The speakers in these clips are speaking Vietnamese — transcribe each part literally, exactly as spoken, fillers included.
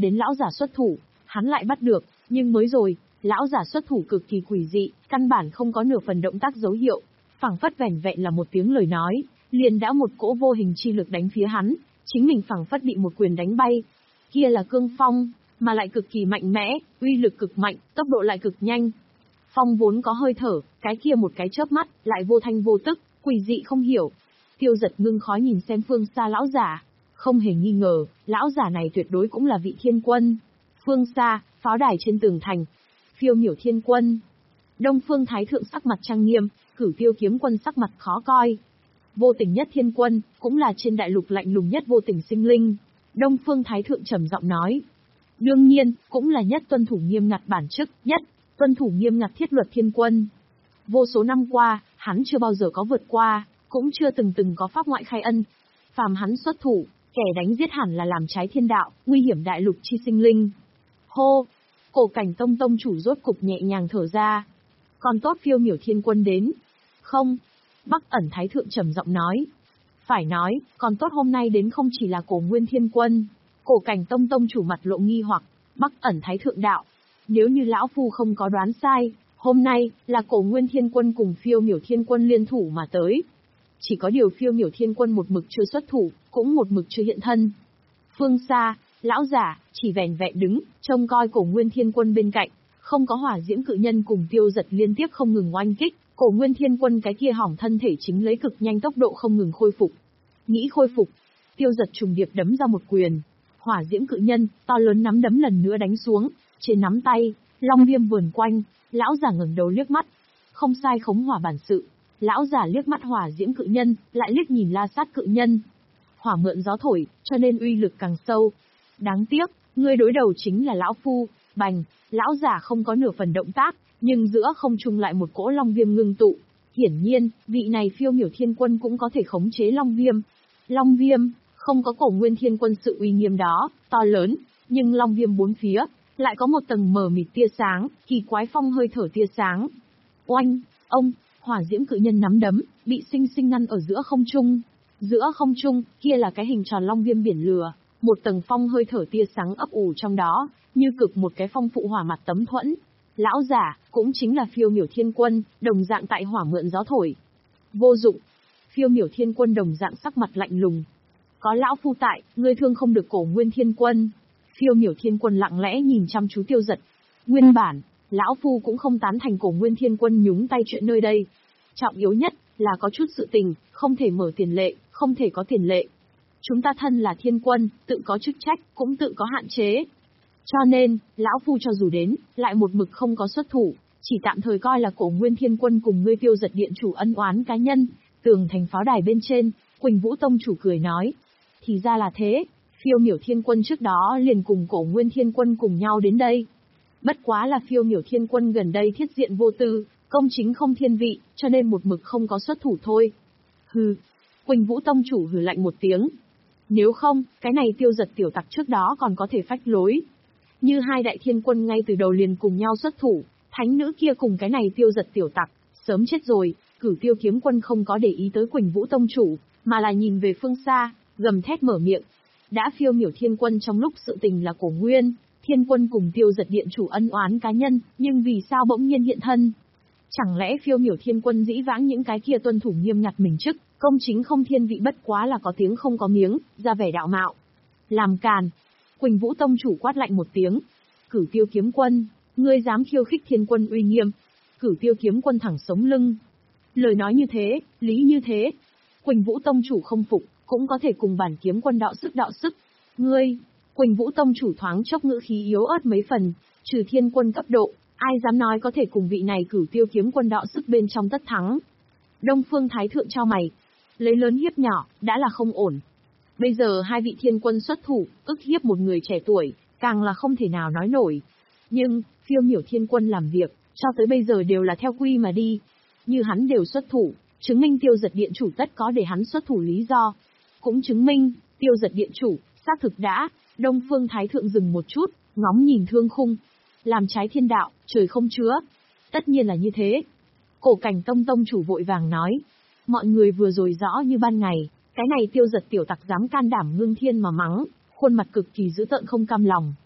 đến lão giả xuất thủ, hắn lại bắt được, nhưng mới rồi, lão giả xuất thủ cực kỳ quỷ dị, căn bản không có nửa phần động tác dấu hiệu, phảng phất vẻn vẹn là một tiếng lời nói, liền đã một cỗ vô hình chi lực đánh phía hắn, chính mình phảng phất bị một quyền đánh bay. Kia là cương phong, mà lại cực kỳ mạnh mẽ, uy lực cực mạnh, tốc độ lại cực nhanh. Phong vốn có hơi thở, cái kia một cái chớp mắt, lại vô thanh vô tức, quỷ dị không hiểu. Tiêu Giật ngưng khói nhìn xem phương xa lão giả, không hề nghi ngờ, lão giả này tuyệt đối cũng là vị thiên quân. Phương xa, pháo đài trên tường thành, phiêu miểu thiên quân. Đông Phương Thái Thượng sắc mặt trang nghiêm, Cửu Tiêu Kiếm Quân sắc mặt khó coi. Vô tình nhất thiên quân, cũng là trên đại lục lạnh lùng nhất vô tình sinh linh. Đông Phương Thái Thượng trầm giọng nói. Đương nhiên, cũng là nhất tuân thủ nghiêm ngặt bản chức, nhất tuân thủ nghiêm ngặt thiết luật thiên quân. Vô số năm qua, hắn chưa bao giờ có vượt qua, cũng chưa từng từng có pháp ngoại khai ân. Phàm hắn xuất thủ, kẻ đánh giết hẳn là làm trái thiên đạo, nguy hiểm đại lục chi sinh linh. Hô! Cổ Cảnh Tông tông chủ rốt cục nhẹ nhàng thở ra. Còn tốt phiêu miểu thiên quân đến. Không. Bắc Ẩn Thái Thượng trầm giọng nói. Phải nói, còn tốt hôm nay đến không chỉ là Cổ Nguyên Thiên Quân. Cổ Cảnh Tông tông chủ mặt lộ nghi hoặc. Bắc Ẩn Thái Thượng đạo. Nếu như lão phu không có đoán sai, hôm nay là Cổ Nguyên Thiên Quân cùng phiêu miểu thiên quân liên thủ mà tới. Chỉ có điều phiêu miểu thiên quân một mực chưa xuất thủ, cũng một mực chưa hiện thân. Phương xa, lão giả, chỉ vẻn vẹn đứng, trông coi Cổ Nguyên Thiên Quân bên cạnh, không có hỏa diễm cự nhân cùng Tiêu Giật liên tiếp không ngừng oanh kích, Cổ Nguyên Thiên Quân cái kia hỏng thân thể chính lấy cực nhanh tốc độ không ngừng khôi phục. Nghĩ khôi phục, Tiêu Giật trùng điệp đấm ra một quyền, hỏa diễm cự nhân, to lớn nắm đấm lần nữa đánh xuống, trên nắm tay, long viêm vườn quanh, lão giả ngẩng đầu liếc mắt, không sai khống hỏa bản sự. Lão giả liếc mắt hỏa diễm cự nhân, lại liếc nhìn La Sát cự nhân. Hỏa mượn gió thổi, cho nên uy lực càng sâu. Đáng tiếc, ngươi đối đầu chính là lão phu. Bành, lão giả không có nửa phần động tác, nhưng giữa không trung lại một cỗ long viêm ngưng tụ. Hiển nhiên, vị này phiêu miểu thiên quân cũng có thể khống chế long viêm. Long viêm, không có Cổ Nguyên Thiên Quân sự uy nghiêm đó, to lớn, nhưng long viêm bốn phía, lại có một tầng mờ mịt tia sáng, kỳ quái phong hơi thở tia sáng. Oanh, ông, hỏa diễm cự nhân nắm đấm, bị sinh sinh ngăn ở giữa không trung. Giữa không trung, kia là cái hình tròn long viêm biển lửa, một tầng phong hơi thở tia sáng ấp ủ trong đó, như cực một cái phong phụ hỏa mặt tấm thuẫn. Lão giả, cũng chính là phiêu miểu thiên quân, đồng dạng tại hỏa mượn gió thổi. Vô dụng. Phiêu miểu thiên quân đồng dạng sắc mặt lạnh lùng. Có lão phu tại, ngươi thương không được Cổ Nguyên Thiên Quân. Phiêu miểu thiên quân lặng lẽ nhìn chăm chú Tiêu Giật. Nguyên bản, lão phu cũng không tán thành Cổ Nguyên Thiên Quân nhúng tay chuyện nơi đây. Trọng yếu nhất là có chút sự tình, không thể mở tiền lệ, không thể có tiền lệ. Chúng ta thân là thiên quân, tự có chức trách, cũng tự có hạn chế. Cho nên, lão phu cho dù đến, lại một mực không có xuất thủ, chỉ tạm thời coi là Cổ Nguyên Thiên Quân cùng ngươi Tiêu Giật điện chủ ân oán cá nhân. Tường thành pháo đài bên trên, Quỳnh Vũ tông chủ cười nói. Thì ra là thế, phiêu miểu thiên quân trước đó liền cùng Cổ Nguyên Thiên Quân cùng nhau đến đây. Bất quá là phiêu miểu thiên quân gần đây thiết diện vô tư, công chính không thiên vị, cho nên một mực không có xuất thủ thôi. Hừ. Quỳnh Vũ tông chủ hừ lạnh một tiếng. Nếu không, cái này Tiêu Giật tiểu tặc trước đó còn có thể phách lối. Như hai đại thiên quân ngay từ đầu liền cùng nhau xuất thủ, thánh nữ kia cùng cái này Tiêu Giật tiểu tặc, sớm chết rồi. Cửu Tiêu Kiếm Quân không có để ý tới Quỳnh Vũ tông chủ, mà là nhìn về phương xa, gầm thét mở miệng. Đã phiêu miểu thiên quân trong lúc sự tình là Cổ Nguyên Thiên Quân cùng Tiêu Giật điện chủ ân oán cá nhân, nhưng vì sao bỗng nhiên hiện thân? Chẳng lẽ phiêu miểu thiên quân dĩ vãng những cái kia tuân thủ nghiêm ngặt mình chức, công chính không thiên vị bất quá là có tiếng không có miếng, ra vẻ đạo mạo. Làm càn. Quỳnh Vũ tông chủ quát lạnh một tiếng. Cửu Tiêu Kiếm Quân, ngươi dám khiêu khích thiên quân uy nghiêm. Cửu Tiêu Kiếm Quân thẳng sống lưng. Lời nói như thế, lý như thế. Quỳnh Vũ tông chủ không phục, cũng có thể cùng bản kiếm quân đạo sức đạo sức. Ngươi, Quỳnh Vũ tông chủ thoáng chốc ngữ khí yếu ớt mấy phần, trừ thiên quân cấp độ, ai dám nói có thể cùng vị này Cửu Tiêu Kiếm Quân đạo sức bên trong tất thắng. Đông Phương Thái Thượng trao mày, lấy lớn hiếp nhỏ, đã là không ổn. Bây giờ hai vị thiên quân xuất thủ, ức hiếp một người trẻ tuổi, càng là không thể nào nói nổi. Nhưng, phiêu miểu thiên quân làm việc, cho tới bây giờ đều là theo quy mà đi. Như hắn đều xuất thủ, chứng minh Tiêu Giật điện chủ tất có để hắn xuất thủ lý do. Cũng chứng minh, Tiêu Giật điện chủ, xác thực đã. Đông Phương Thái Thượng dừng một chút, ngóng nhìn thương khung. Làm trái thiên đạo, trời không chứa. Tất nhiên là như thế. Cổ Cảnh Tông tông chủ vội vàng nói. Mọi người vừa rồi rõ như ban ngày, cái này Tiêu Giật tiểu tặc dám can đảm ngưng thiên mà mắng, khuôn mặt cực kỳ dữ tợn không cam lòng.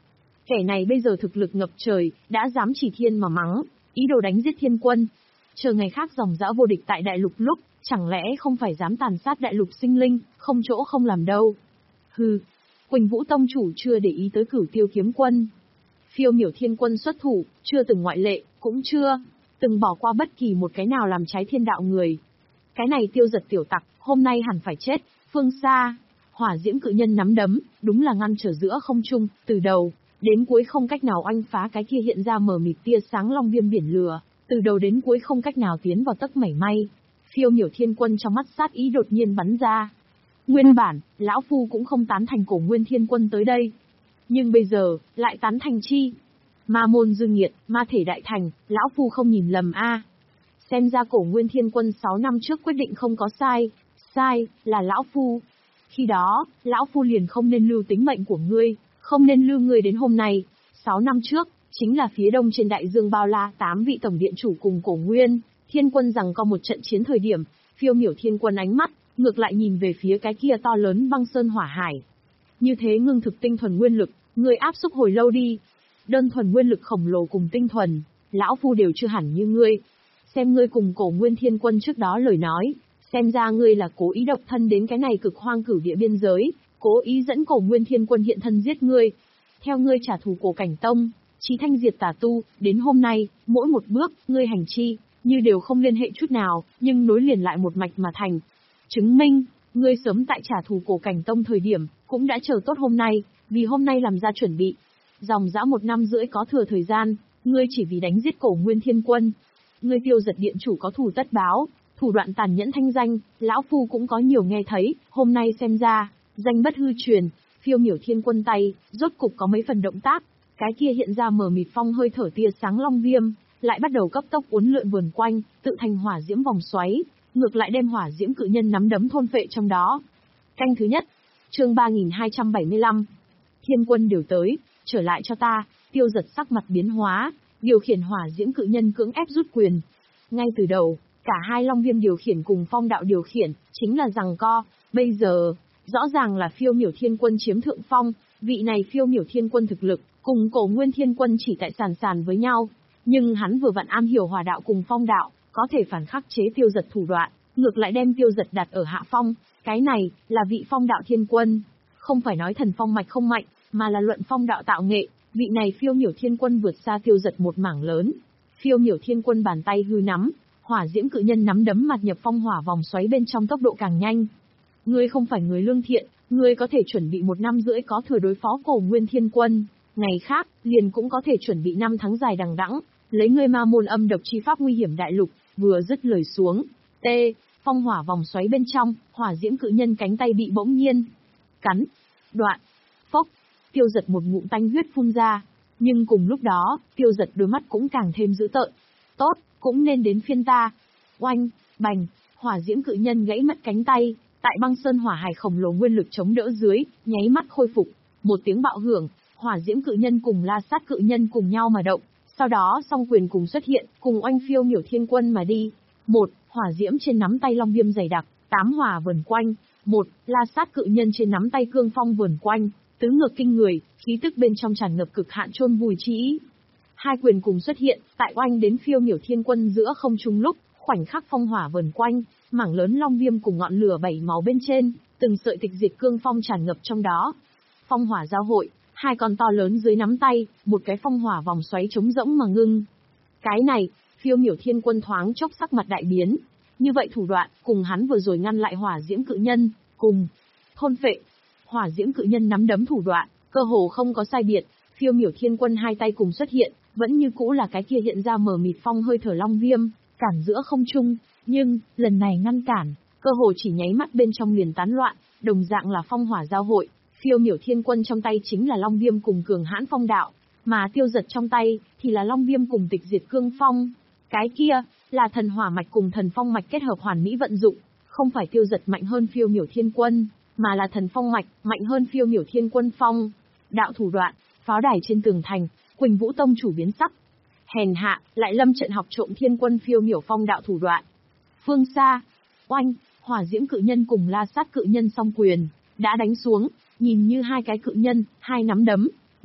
Kẻ này bây giờ thực lực ngập trời, đã dám chỉ thiên mà mắng, ý đồ đánh giết thiên quân. Chờ ngày khác dòng dã vô địch tại đại lục lúc, chẳng lẽ không phải dám tàn sát đại lục sinh linh, không chỗ không làm đâu. Hừ, Quỳnh Vũ Tông chủ chưa để ý tới Cửu Tiêu kiếm quân. Phiêu Miểu Thiên Quân xuất thủ, chưa từng ngoại lệ, cũng chưa từng bỏ qua bất kỳ một cái nào làm trái thiên đạo người. Cái này Tiêu Giật tiểu tặc, hôm nay hẳn phải chết. Phương xa, hỏa diễm cự nhân nắm đấm, đúng là ngăn trở giữa không trung, từ đầu đến cuối không cách nào oanh phá cái kia hiện ra mờ mịt tia sáng long viêm biển lửa, từ đầu đến cuối không cách nào tiến vào tấc mảy may. Phiêu Miểu Thiên Quân trong mắt sát ý đột nhiên bắn ra. Nguyên bản, lão phu cũng không tán thành Cổ Nguyên Thiên Quân tới đây, nhưng bây giờ lại tán thành chi? Ma môn dương nghiệt, ma thể đại thành, lão phu không nhìn lầm a. Xem ra Cổ Nguyên Thiên Quân sáu năm trước quyết định không có sai, sai là lão phu. Khi đó, lão phu liền không nên lưu tính mệnh của ngươi, không nên lưu ngươi đến hôm nay. Sáu năm trước, chính là phía đông trên đại dương bao la, tám vị tổng điện chủ cùng Cổ Nguyên Thiên Quân rằng có một trận chiến thời điểm, Phiêu Miểu Thiên Quân ánh mắt ngược lại nhìn về phía cái kia to lớn băng sơn hỏa hải. Như thế ngưng thực tinh thuần nguyên lực, ngươi áp xúc hồi lâu đi. Đơn thuần nguyên lực khổng lồ cùng tinh thuần, lão phu đều chưa hẳn như ngươi. Xem ngươi cùng Cổ Nguyên Thiên Quân trước đó lời nói, xem ra ngươi là cố ý độc thân đến cái này cực hoang cửu địa biên giới, cố ý dẫn Cổ Nguyên Thiên Quân hiện thân giết ngươi. Theo ngươi trả thù Cổ Cảnh Tông, chí thanh diệt tà tu, đến hôm nay, mỗi một bước, ngươi hành chi, như đều không liên hệ chút nào, nhưng nối liền lại một mạch mà thành. Chứng minh, ngươi sớm tại trả thù Cổ Cảnh Tông thời điểm, cũng đã chờ tốt hôm nay, vì hôm nay làm ra chuẩn bị. Dòng dã một năm rưỡi có thừa thời gian, ngươi chỉ vì đánh giết Cổ Nguyên Thiên Quân. Ngươi Tiêu Giật điện chủ có thù tất báo, thủ đoạn tàn nhẫn thanh danh, lão phu cũng có nhiều nghe thấy, hôm nay xem ra, danh bất hư truyền. Phiêu Miểu Thiên Quân tay, rốt cục có mấy phần động tác, cái kia hiện ra mờ mịt phong hơi thở tia sáng long viêm, lại bắt đầu cấp tốc uốn lượn vườn quanh, tự thành hỏa diễm vòng xoáy, ngược lại đem hỏa diễm cự nhân nắm đấm thôn phệ trong đó. Canh thứ nhất, chương ba nghìn hai trăm bảy mươi lăm. Thiên Quân đều tới, trở lại cho ta. Tiêu Giật sắc mặt biến hóa, điều khiển hỏa diễm cự nhân cưỡng ép rút quyền. Ngay từ đầu, cả hai long viêm điều khiển cùng phong đạo điều khiển, chính là giằng co. Bây giờ, rõ ràng là Phiêu Miểu Thiên Quân chiếm thượng phong, vị này Phiêu Miểu Thiên Quân thực lực, cùng Cổ Nguyên Thiên Quân chỉ tại sàn sàn với nhau. Nhưng hắn vừa vặn am hiểu hỏa đạo cùng phong đạo, có thể phản khắc chế Tiêu Giật thủ đoạn, ngược lại đem Tiêu Giật đặt ở hạ phong. Cái này, là vị phong đạo thiên quân. Không phải nói thần phong mạch không mạnh, mà là luận phong đạo tạo nghệ, vị này Phiêu Miểu Thiên Quân vượt xa Tiêu Giật một mảng lớn. Phiêu Miểu Thiên Quân bàn tay hư nắm, hỏa diễm cự nhân nắm đấm mặt nhập phong hỏa vòng xoáy bên trong tốc độ càng nhanh. Ngươi không phải người lương thiện, ngươi có thể chuẩn bị một năm rưỡi có thừa đối phó Cổ Nguyên Thiên Quân, ngày khác, liền cũng có thể chuẩn bị năm tháng dài đằng đẵng, lấy ngươi ma môn âm độc chi pháp nguy hiểm đại lục. Vừa dứt lời xuống, T, phong hỏa vòng xoáy bên trong, hỏa diễm cự nhân cánh tay bị bỗng nhiên cắn, đoạn, phốc, Tiêu Giật một ngụm tanh huyết phun ra, nhưng cùng lúc đó, Tiêu Giật đôi mắt cũng càng thêm dữ tợn. Tốt, cũng nên đến phiên ta. Oanh, bành, hỏa diễm cự nhân gãy mất cánh tay, tại băng sơn hỏa hải khổng lồ nguyên lực chống đỡ dưới, nháy mắt khôi phục. Một tiếng bạo hưởng, hỏa diễm cự nhân cùng la sát cự nhân cùng nhau mà động, sau đó song quyền cùng xuất hiện, cùng oanh Phiêu Miểu Thiên Quân mà đi. Một, hỏa diễm trên nắm tay long viêm dày đặc, tám hỏa vần quanh. Một, la sát cự nhân trên nắm tay cương phong vần quanh, tứ ngược kinh người, khí tức bên trong tràn ngập cực hạn chôn vùi chi ý. Hai quyền cùng xuất hiện, tại oanh đến Phiêu Miểu Thiên Quân giữa không trung lúc, khoảnh khắc phong hỏa vần quanh, mảng lớn long viêm cùng ngọn lửa bảy màu bên trên, từng sợi tịch diệt cương phong tràn ngập trong đó. Phong hỏa giao hội, hai con to lớn dưới nắm tay, một cái phong hỏa vòng xoáy trống rỗng mà ngưng. Cái này, Phiêu Miểu Thiên Quân thoáng chốc sắc mặt đại biến. Như vậy thủ đoạn, cùng hắn vừa rồi ngăn lại hỏa diễm cự nhân, cùng thôn phệ. Hỏa diễm cự nhân nắm đấm thủ đoạn, cơ hồ không có sai biệt. Phiêu Miểu Thiên Quân hai tay cùng xuất hiện, vẫn như cũ là cái kia hiện ra mờ mịt phong hơi thở long viêm, cản giữa không trung, nhưng lần này ngăn cản, cơ hồ chỉ nháy mắt bên trong liền tán loạn, đồng dạng là phong hỏa giao hội. Phiêu Miểu Thiên Quân trong tay chính là long viêm cùng cường hãn phong đạo, mà Tiêu Giật trong tay thì là long viêm cùng tịch diệt cương phong. Cái kia là thần hỏa mạch cùng thần phong mạch kết hợp hoàn mỹ vận dụng, không phải Tiêu Giật mạnh hơn Phiêu Miểu Thiên Quân, mà là thần phong mạch mạnh hơn Phiêu Miểu Thiên Quân phong đạo thủ đoạn. Pháo đài trên tường thành, Quỳnh Vũ Tông chủ biến sắc. Hèn hạ, lại lâm trận học trộm Thiên Quân Phiêu Miểu phong đạo thủ đoạn. Phương xa, oanh, hỏa diễm cự nhân cùng la sát cự nhân song quyền đã đánh xuống, nhìn như hai cái cự nhân, hai nắm đấm,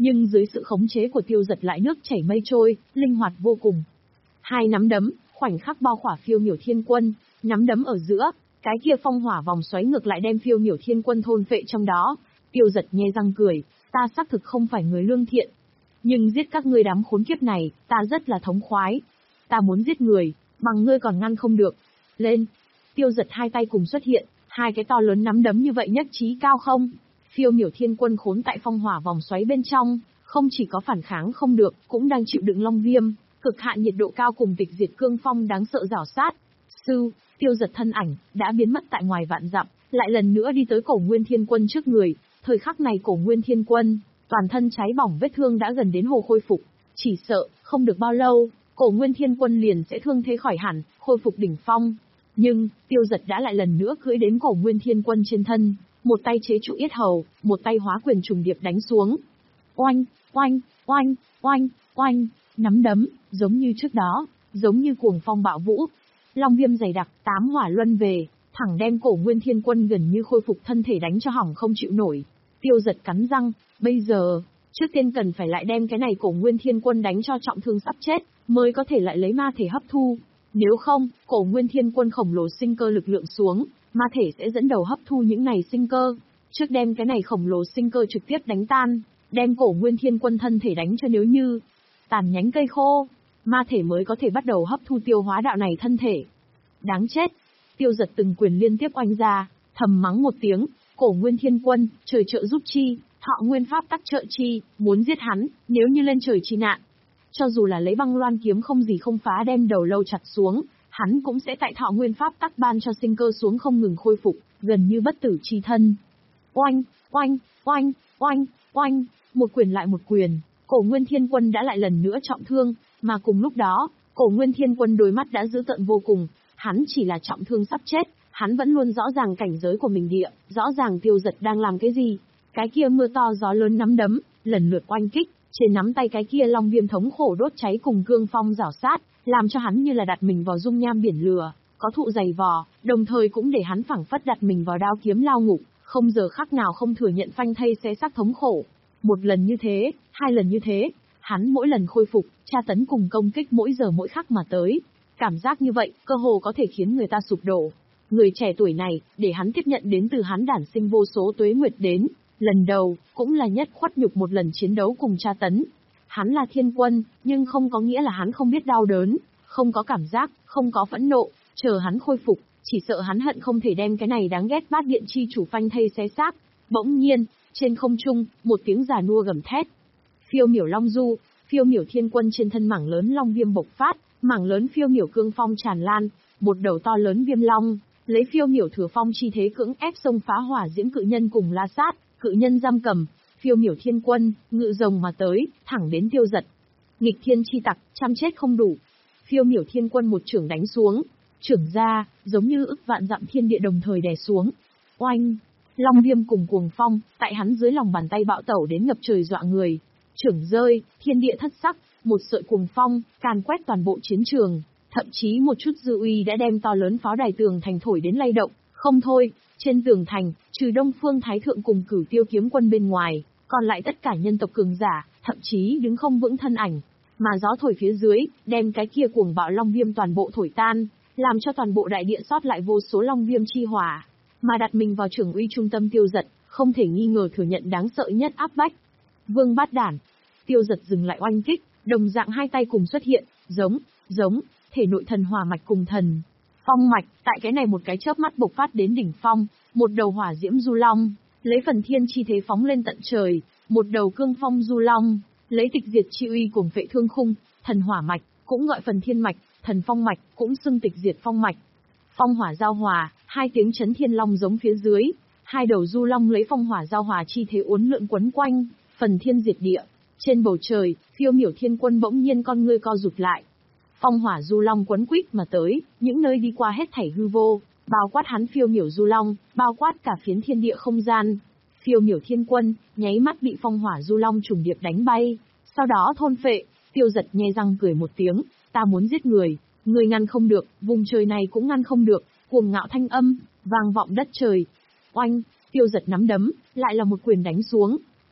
Nhưng dưới sự khống chế của Tiêu Dật lại nước chảy mây trôi, linh hoạt vô cùng. Hai nắm đấm, khoảnh khắc bao khỏa Phiêu Miểu Thiên Quân, nắm đấm ở giữa, cái kia phong hỏa vòng xoáy ngược lại đem Phiêu Miểu Thiên Quân thôn phệ trong đó. Tiêu Dật nhe răng cười, ta xác thực không phải người lương thiện. Nhưng giết các ngươi đám khốn kiếp này, ta rất là thống khoái. Ta muốn giết người, bằng ngươi còn ngăn không được. Lên! Tiêu Dật hai tay cùng xuất hiện, hai cái to lớn nắm đấm như vậy nhất trí cao không. Phiêu Miểu Thiên Quân khốn tại phong hỏa vòng xoáy bên trong, không chỉ có phản kháng không được, cũng đang chịu đựng long viêm, cực hạn nhiệt độ cao cùng tịch diệt cương phong đáng sợ rảo sát. Sư, Tiêu Dật thân ảnh, đã biến mất tại ngoài vạn dặm, lại lần nữa đi tới Cổ Nguyên Thiên Quân trước người. Thời khắc này Cổ Nguyên Thiên Quân, toàn thân cháy bỏng vết thương đã gần đến hồ khôi phục. Chỉ sợ, không được bao lâu, Cổ Nguyên Thiên Quân liền sẽ thương thế khỏi hẳn, khôi phục đỉnh phong. Nhưng, Tiêu Dật đã lại lần nữa cưỡi đến Cổ Nguyên Thiên Quân trên thân, một tay chế trụ yết hầu, một tay hóa quyền trùng điệp đánh xuống. Oanh, oanh, oanh, oanh, oanh, nắm đấm, giống như trước đó, giống như cuồng phong bạo vũ. Long viêm dày đặc, tám hỏa luân về, thẳng đem Cổ Nguyên Thiên Quân gần như khôi phục thân thể đánh cho hỏng không chịu nổi. Tiêu Dật cắn răng, bây giờ, trước tiên cần phải lại đem cái này Cổ Nguyên Thiên Quân đánh cho trọng thương sắp chết, mới có thể lại lấy ma thể hấp thu. Nếu không, Cổ Nguyên Thiên Quân khổng lồ sinh cơ lực lượng xuống, ma thể sẽ dẫn đầu hấp thu những này sinh cơ. Trước đem cái này khổng lồ sinh cơ trực tiếp đánh tan, đem Cổ Nguyên Thiên Quân thân thể đánh cho nếu như tàn nhánh cây khô, ma thể mới có thể bắt đầu hấp thu tiêu hóa đạo này thân thể. Đáng chết! Tiêu Dật từng quyền liên tiếp oanh ra, thầm mắng một tiếng, Cổ Nguyên Thiên Quân, trời trợ giúp chi, thọ nguyên pháp tắc trợ chi, muốn giết hắn, nếu như lên trời chi nạn. Cho dù là lấy băng loan kiếm không gì không phá đem đầu lâu chặt xuống, hắn cũng sẽ tại thọ nguyên pháp tắc ban cho sinh cơ xuống không ngừng khôi phục, gần như bất tử chi thân. Oanh, oanh, oanh, oanh, oanh, một quyền lại một quyền, Cổ Nguyên Thiên Quân đã lại lần nữa trọng thương, mà cùng lúc đó, Cổ Nguyên Thiên Quân đôi mắt đã dữ tợn vô cùng, hắn chỉ là trọng thương sắp chết, hắn vẫn luôn rõ ràng cảnh giới của mình địa, rõ ràng Tiêu Dật đang làm cái gì. Cái kia mưa to gió lớn nắm đấm, lần lượt oanh kích, trên nắm tay cái kia long viêm thống khổ đốt cháy cùng cương phong rảo sát, làm cho hắn như là đặt mình vào dung nham biển lửa, có thụ dày vò, đồng thời cũng để hắn phảng phất đặt mình vào đao kiếm lao ngục, không giờ khắc nào không thừa nhận phanh thây xé xác thống khổ. Một lần như thế, hai lần như thế, hắn mỗi lần khôi phục, tra tấn cùng công kích mỗi giờ mỗi khắc mà tới. Cảm giác như vậy, cơ hồ có thể khiến người ta sụp đổ. Người trẻ tuổi này, để hắn tiếp nhận đến từ hắn đản sinh vô số tuế nguyệt đến, lần đầu, cũng là nhất khuất nhục một lần chiến đấu cùng tra tấn. Hắn là thiên quân, nhưng không có nghĩa là hắn không biết đau đớn, không có cảm giác, không có phẫn nộ, chờ hắn khôi phục, chỉ sợ hắn hận không thể đem cái này đáng ghét bát điện chi chủ phanh thây xé xác. Bỗng nhiên, trên không trung, một tiếng già nua gầm thét. Phiêu miểu long du, Phiêu miểu thiên quân trên thân mảng lớn long viêm bộc phát, mảng lớn phiêu miểu cương phong tràn lan, một đầu to lớn viêm long, lấy phiêu miểu thừa phong chi thế cưỡng ép xông phá hỏa diễm cự nhân cùng la sát, cự nhân giam cầm. Phiêu miểu thiên quân, ngự rồng mà tới, thẳng đến Tiêu Dật. Nghịch thiên chi tặc, chăm chết không đủ. Phiêu miểu thiên quân một chưởng đánh xuống, chưởng ra, giống như ức vạn dặm thiên địa đồng thời đè xuống. Oanh! Long viêm cùng cuồng phong, tại hắn dưới lòng bàn tay bạo tẩu đến ngập trời dọa người. Chưởng rơi, thiên địa thất sắc, một sợi cuồng phong, càn quét toàn bộ chiến trường. Thậm chí một chút dư uy đã đem to lớn pháo đài tường thành thổi đến lay động. Không thôi, trên tường thành, trừ Đông Phương Thái Thượng cùng Cửu Tiêu kiếm quân bên ngoài, còn lại tất cả nhân tộc cường giả, thậm chí đứng không vững thân ảnh. Mà gió thổi phía dưới, đem cái kia cuồng bạo long viêm toàn bộ thổi tan, làm cho toàn bộ đại địa sót lại vô số long viêm chi hỏa. Mà đặt mình vào trường uy trung tâm Tiêu Dật, không thể nghi ngờ thừa nhận đáng sợ nhất áp bách. Vương bát đản! Tiêu Dật dừng lại oanh kích, đồng dạng hai tay cùng xuất hiện, giống, giống, thể nội thần hỏa mạch cùng thần phong mạch, tại cái này một cái chớp mắt bộc phát đến đỉnh phong, một đầu hỏa diễm du long, lấy phần thiên chi thế phóng lên tận trời, một đầu cương phong du long, lấy tịch diệt chi uy cùng phệ thương khung, thần hỏa mạch, cũng gọi phần thiên mạch, thần phong mạch, cũng xưng tịch diệt phong mạch. Phong hỏa giao hòa, hai tiếng chấn thiên long giống phía dưới, hai đầu du long lấy phong hỏa giao hòa chi thế uốn lượn quấn quanh, phần thiên diệt địa. Trên bầu trời, Phiêu miểu thiên quân bỗng nhiên con ngươi co rụt lại. Phong hỏa du long quấn quýt mà tới, những nơi đi qua hết thảy hư vô, bao quát hắn Phiêu miểu du long, bao quát cả phiến thiên địa không gian. Phiêu miểu thiên quân, nháy mắt bị phong hỏa du long trùng điệp đánh bay, sau đó thôn phệ. Tiêu Dật nhe răng cười một tiếng, ta muốn giết người, người ngăn không được, vùng trời này cũng ngăn không được, cuồng ngạo thanh âm, vang vọng đất trời. Oanh! Tiêu Dật nắm đấm, lại là một quyền đánh xuống.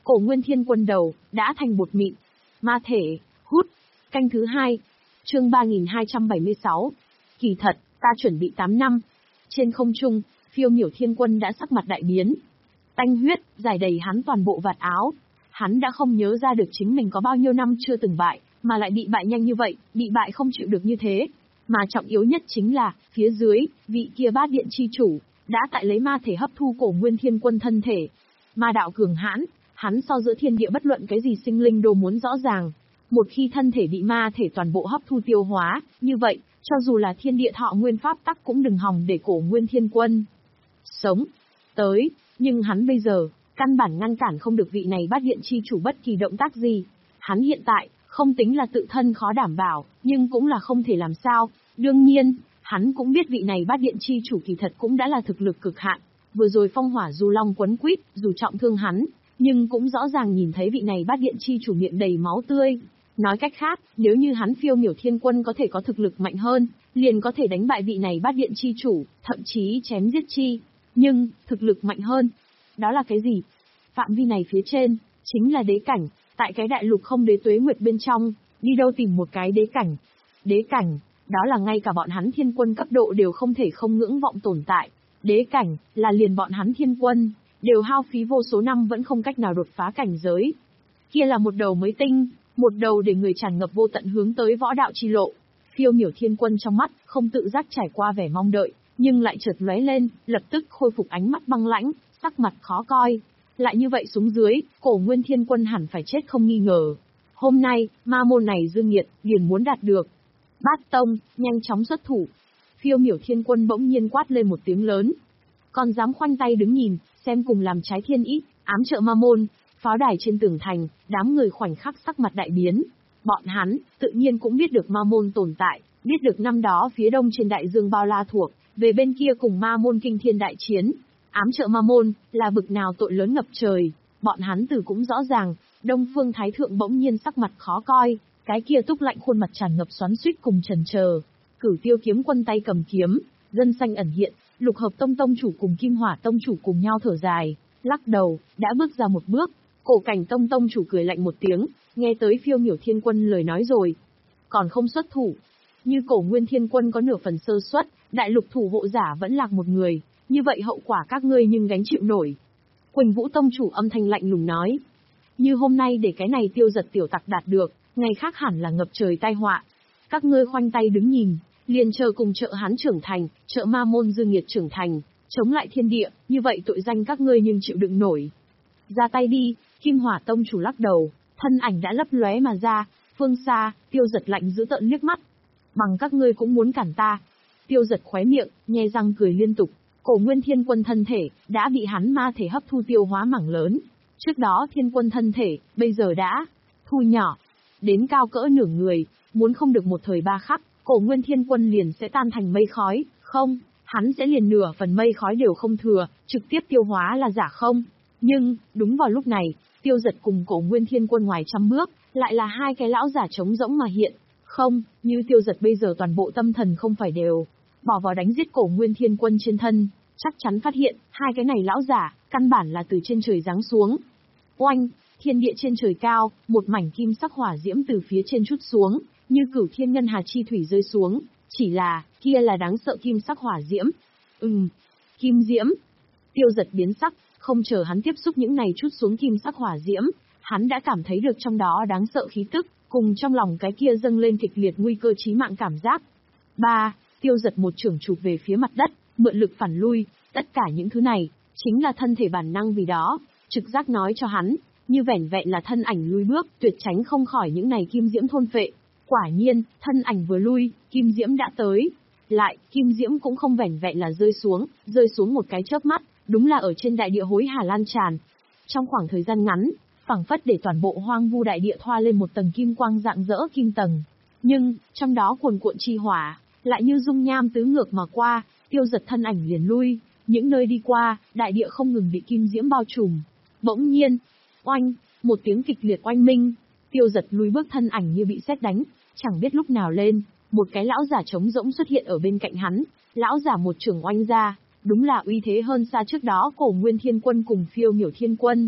Cổ Nguyên Thiên Quân đầu đã thành bột mịn. Ma thể, hút. Canh thứ hai. Chương ba nghìn hai trăm bảy mươi sáu. Kỳ thật, ta chuẩn bị tám năm. Trên không trung, Phiêu Miểu Thiên Quân đã sắc mặt đại biến. Tanh huyết rải đầy hắn toàn bộ vạt áo. Hắn đã không nhớ ra được chính mình có bao nhiêu năm chưa từng bại, mà lại bị bại nhanh như vậy, bị bại không chịu được như thế. Mà trọng yếu nhất chính là, phía dưới, vị kia bát điện chi chủ, đã tại lấy ma thể hấp thu Cổ Nguyên Thiên Quân thân thể. Ma đạo cường hãn, hắn so giữa thiên địa bất luận cái gì sinh linh đều muốn rõ ràng. Một khi thân thể bị ma thể toàn bộ hấp thu tiêu hóa, như vậy, cho dù là thiên địa thọ nguyên pháp tắc cũng đừng hòng để Cổ Nguyên Thiên Quân sống tới, nhưng hắn bây giờ, căn bản ngăn cản không được vị này bát điện chi chủ bất kỳ động tác gì. Hắn hiện tại, không tính là tự thân khó đảm bảo, nhưng cũng là không thể làm sao. Đương nhiên, hắn cũng biết vị này bát điện chi chủ kỳ thật cũng đã là thực lực cực hạn. Vừa rồi phong hỏa du long quấn quýt, dù trọng thương hắn, nhưng cũng rõ ràng nhìn thấy vị này bát điện chi chủ miệng đầy máu tươi. Nói cách khác, nếu như hắn Phiêu Miểu Thiên Quân có thể có thực lực mạnh hơn, liền có thể đánh bại vị này bát điện chi chủ, thậm chí chém giết chi. Nhưng, thực lực mạnh hơn, đó là cái gì? Phạm vi này phía trên, chính là đế cảnh, tại cái đại lục không đế tuế nguyệt bên trong, đi đâu tìm một cái đế cảnh. Đế cảnh, đó là ngay cả bọn hắn thiên quân cấp độ đều không thể không ngưỡng vọng tồn tại. Đế cảnh, là liền bọn hắn thiên quân, đều hao phí vô số năm vẫn không cách nào đột phá cảnh giới. Kia là một đầu mới tinh, một đầu để người tràn ngập vô tận hướng tới võ đạo chi lộ. Phiêu Miểu Thiên Quân trong mắt, không tự giác trải qua vẻ mong đợi, nhưng lại chợt lóe lên, lập tức khôi phục ánh mắt băng lãnh, sắc mặt khó coi. Lại như vậy xuống dưới, Cổ Nguyên Thiên Quân hẳn phải chết không nghi ngờ. Hôm nay, ma môn này dương nghiệt, liền muốn đạt được. Bát Tông, nhanh chóng xuất thủ. Phiêu Miểu Thiên Quân bỗng nhiên quát lên một tiếng lớn. Còn dám khoanh tay đứng nhìn, xem cùng làm trái thiên ý, ám trợ ma môn. Pháo đài trên tường thành, đám người khoảnh khắc sắc mặt đại biến. Bọn hắn, tự nhiên cũng biết được ma môn tồn tại, biết được năm đó phía đông trên đại dương bao la thuộc, về bên kia cùng ma môn kinh thiên đại chiến. Ám trợ ma môn, là bực nào tội lớn ngập trời, bọn hắn từ cũng rõ ràng. Đông Phương Thái Thượng bỗng nhiên sắc mặt khó coi, cái kia túc lạnh khuôn mặt tràn ngập xoắn xuýt cùng chần chờ. Cửu Tiêu Kiếm Quân tay cầm kiếm, gân xanh ẩn hiện, Lục Hợp Tông tông chủ cùng Kim Hỏa Tông chủ cùng nhau thở dài, lắc đầu, đã bước ra một bước. Cổ Cảnh Tông tông chủ cười lạnh một tiếng, nghe tới Phiêu Miểu Thiên Quân lời nói rồi, còn không xuất thủ. Như Cổ Nguyên Thiên Quân có nửa phần sơ suất, đại lục thủ hộ giả vẫn lạc một người, như vậy hậu quả các ngươi nhưng gánh chịu nổi. Quỳnh Vũ tông chủ âm thanh lạnh lùng nói, như hôm nay để cái này Tiêu Giật tiểu tặc đạt được, ngày khác hẳn là ngập trời tai họa. Các ngươi khoanh tay đứng nhìn, liền chờ cùng trợ hắn trưởng thành, trợ ma môn dương nghiệt trưởng thành, chống lại thiên địa, như vậy tội danh các ngươi nhưng chịu đựng nổi. Ra tay đi. Kim Hỏa tông chủ lắc đầu, thân ảnh đã lấp lóe mà ra, phương xa, Tiêu Giật lạnh giữ tợn liếc mắt. Bằng các ngươi cũng muốn cản ta. Tiêu Giật khóe miệng, nhe răng cười liên tục. Cổ Nguyên Thiên Quân thân thể, đã bị hắn ma thể hấp thu tiêu hóa mảng lớn. Trước đó Thiên Quân thân thể, bây giờ đã thu nhỏ, đến cao cỡ nửa người, muốn không được một thời ba khắc, Cổ Nguyên Thiên Quân liền sẽ tan thành mây khói, không, hắn sẽ liền nửa phần mây khói đều không thừa, trực tiếp tiêu hóa là giả không. Nhưng, đúng vào lúc này, Tiêu Giật cùng Cổ Nguyên Thiên Quân ngoài trăm bước, lại là hai cái lão giả trống rỗng mà hiện. Không, như Tiêu Giật bây giờ toàn bộ tâm thần không phải đều bỏ vào đánh giết Cổ Nguyên Thiên Quân trên thân, chắc chắn phát hiện, hai cái này lão giả, căn bản là từ trên trời giáng xuống. Oanh, thiên địa trên trời cao, một mảnh kim sắc hỏa diễm từ phía trên trút xuống, như cửu thiên ngân hà chi thủy rơi xuống, chỉ là, kia là đáng sợ kim sắc hỏa diễm. Ừm, kim diễm. Tiêu Giật biến sắc, không chờ hắn tiếp xúc những này chút xuống kim sắc hỏa diễm, hắn đã cảm thấy được trong đó đáng sợ khí tức, cùng trong lòng cái kia dâng lên kịch liệt nguy cơ chí mạng cảm giác. Ba, Tiêu Giật một chưởng chụp về phía mặt đất, mượn lực phản lui, tất cả những thứ này, chính là thân thể bản năng vì đó, trực giác nói cho hắn, như vẻn vẹn là thân ảnh lui bước, tuyệt tránh không khỏi những này kim diễm thôn phệ. Quả nhiên, thân ảnh vừa lui, kim diễm đã tới. Lại, kim diễm cũng không vẻn vẹn là rơi xuống, rơi xuống một cái chớp mắt, đúng là ở trên đại địa hối hả lan tràn. Trong khoảng thời gian ngắn, phảng phất để toàn bộ hoang vu đại địa thoa lên một tầng kim quang rạng rỡ kim tầng. Nhưng, trong đó cuồn cuộn chi hỏa, lại như dung nham tứ ngược mà qua, Tiêu Giật thân ảnh liền lui, những nơi đi qua, đại địa không ngừng bị kim diễm bao trùm. Bỗng nhiên, oanh, một tiếng kịch liệt oanh minh, Tiêu Giật lùi bước thân ảnh như bị sét đánh, chẳng biết lúc nào lên, một cái lão giả trống rỗng xuất hiện ở bên cạnh hắn, lão giả một chưởng oanh ra, đúng là uy thế hơn xa trước đó Cổ Nguyên Thiên Quân cùng Phiêu Miểu Thiên Quân.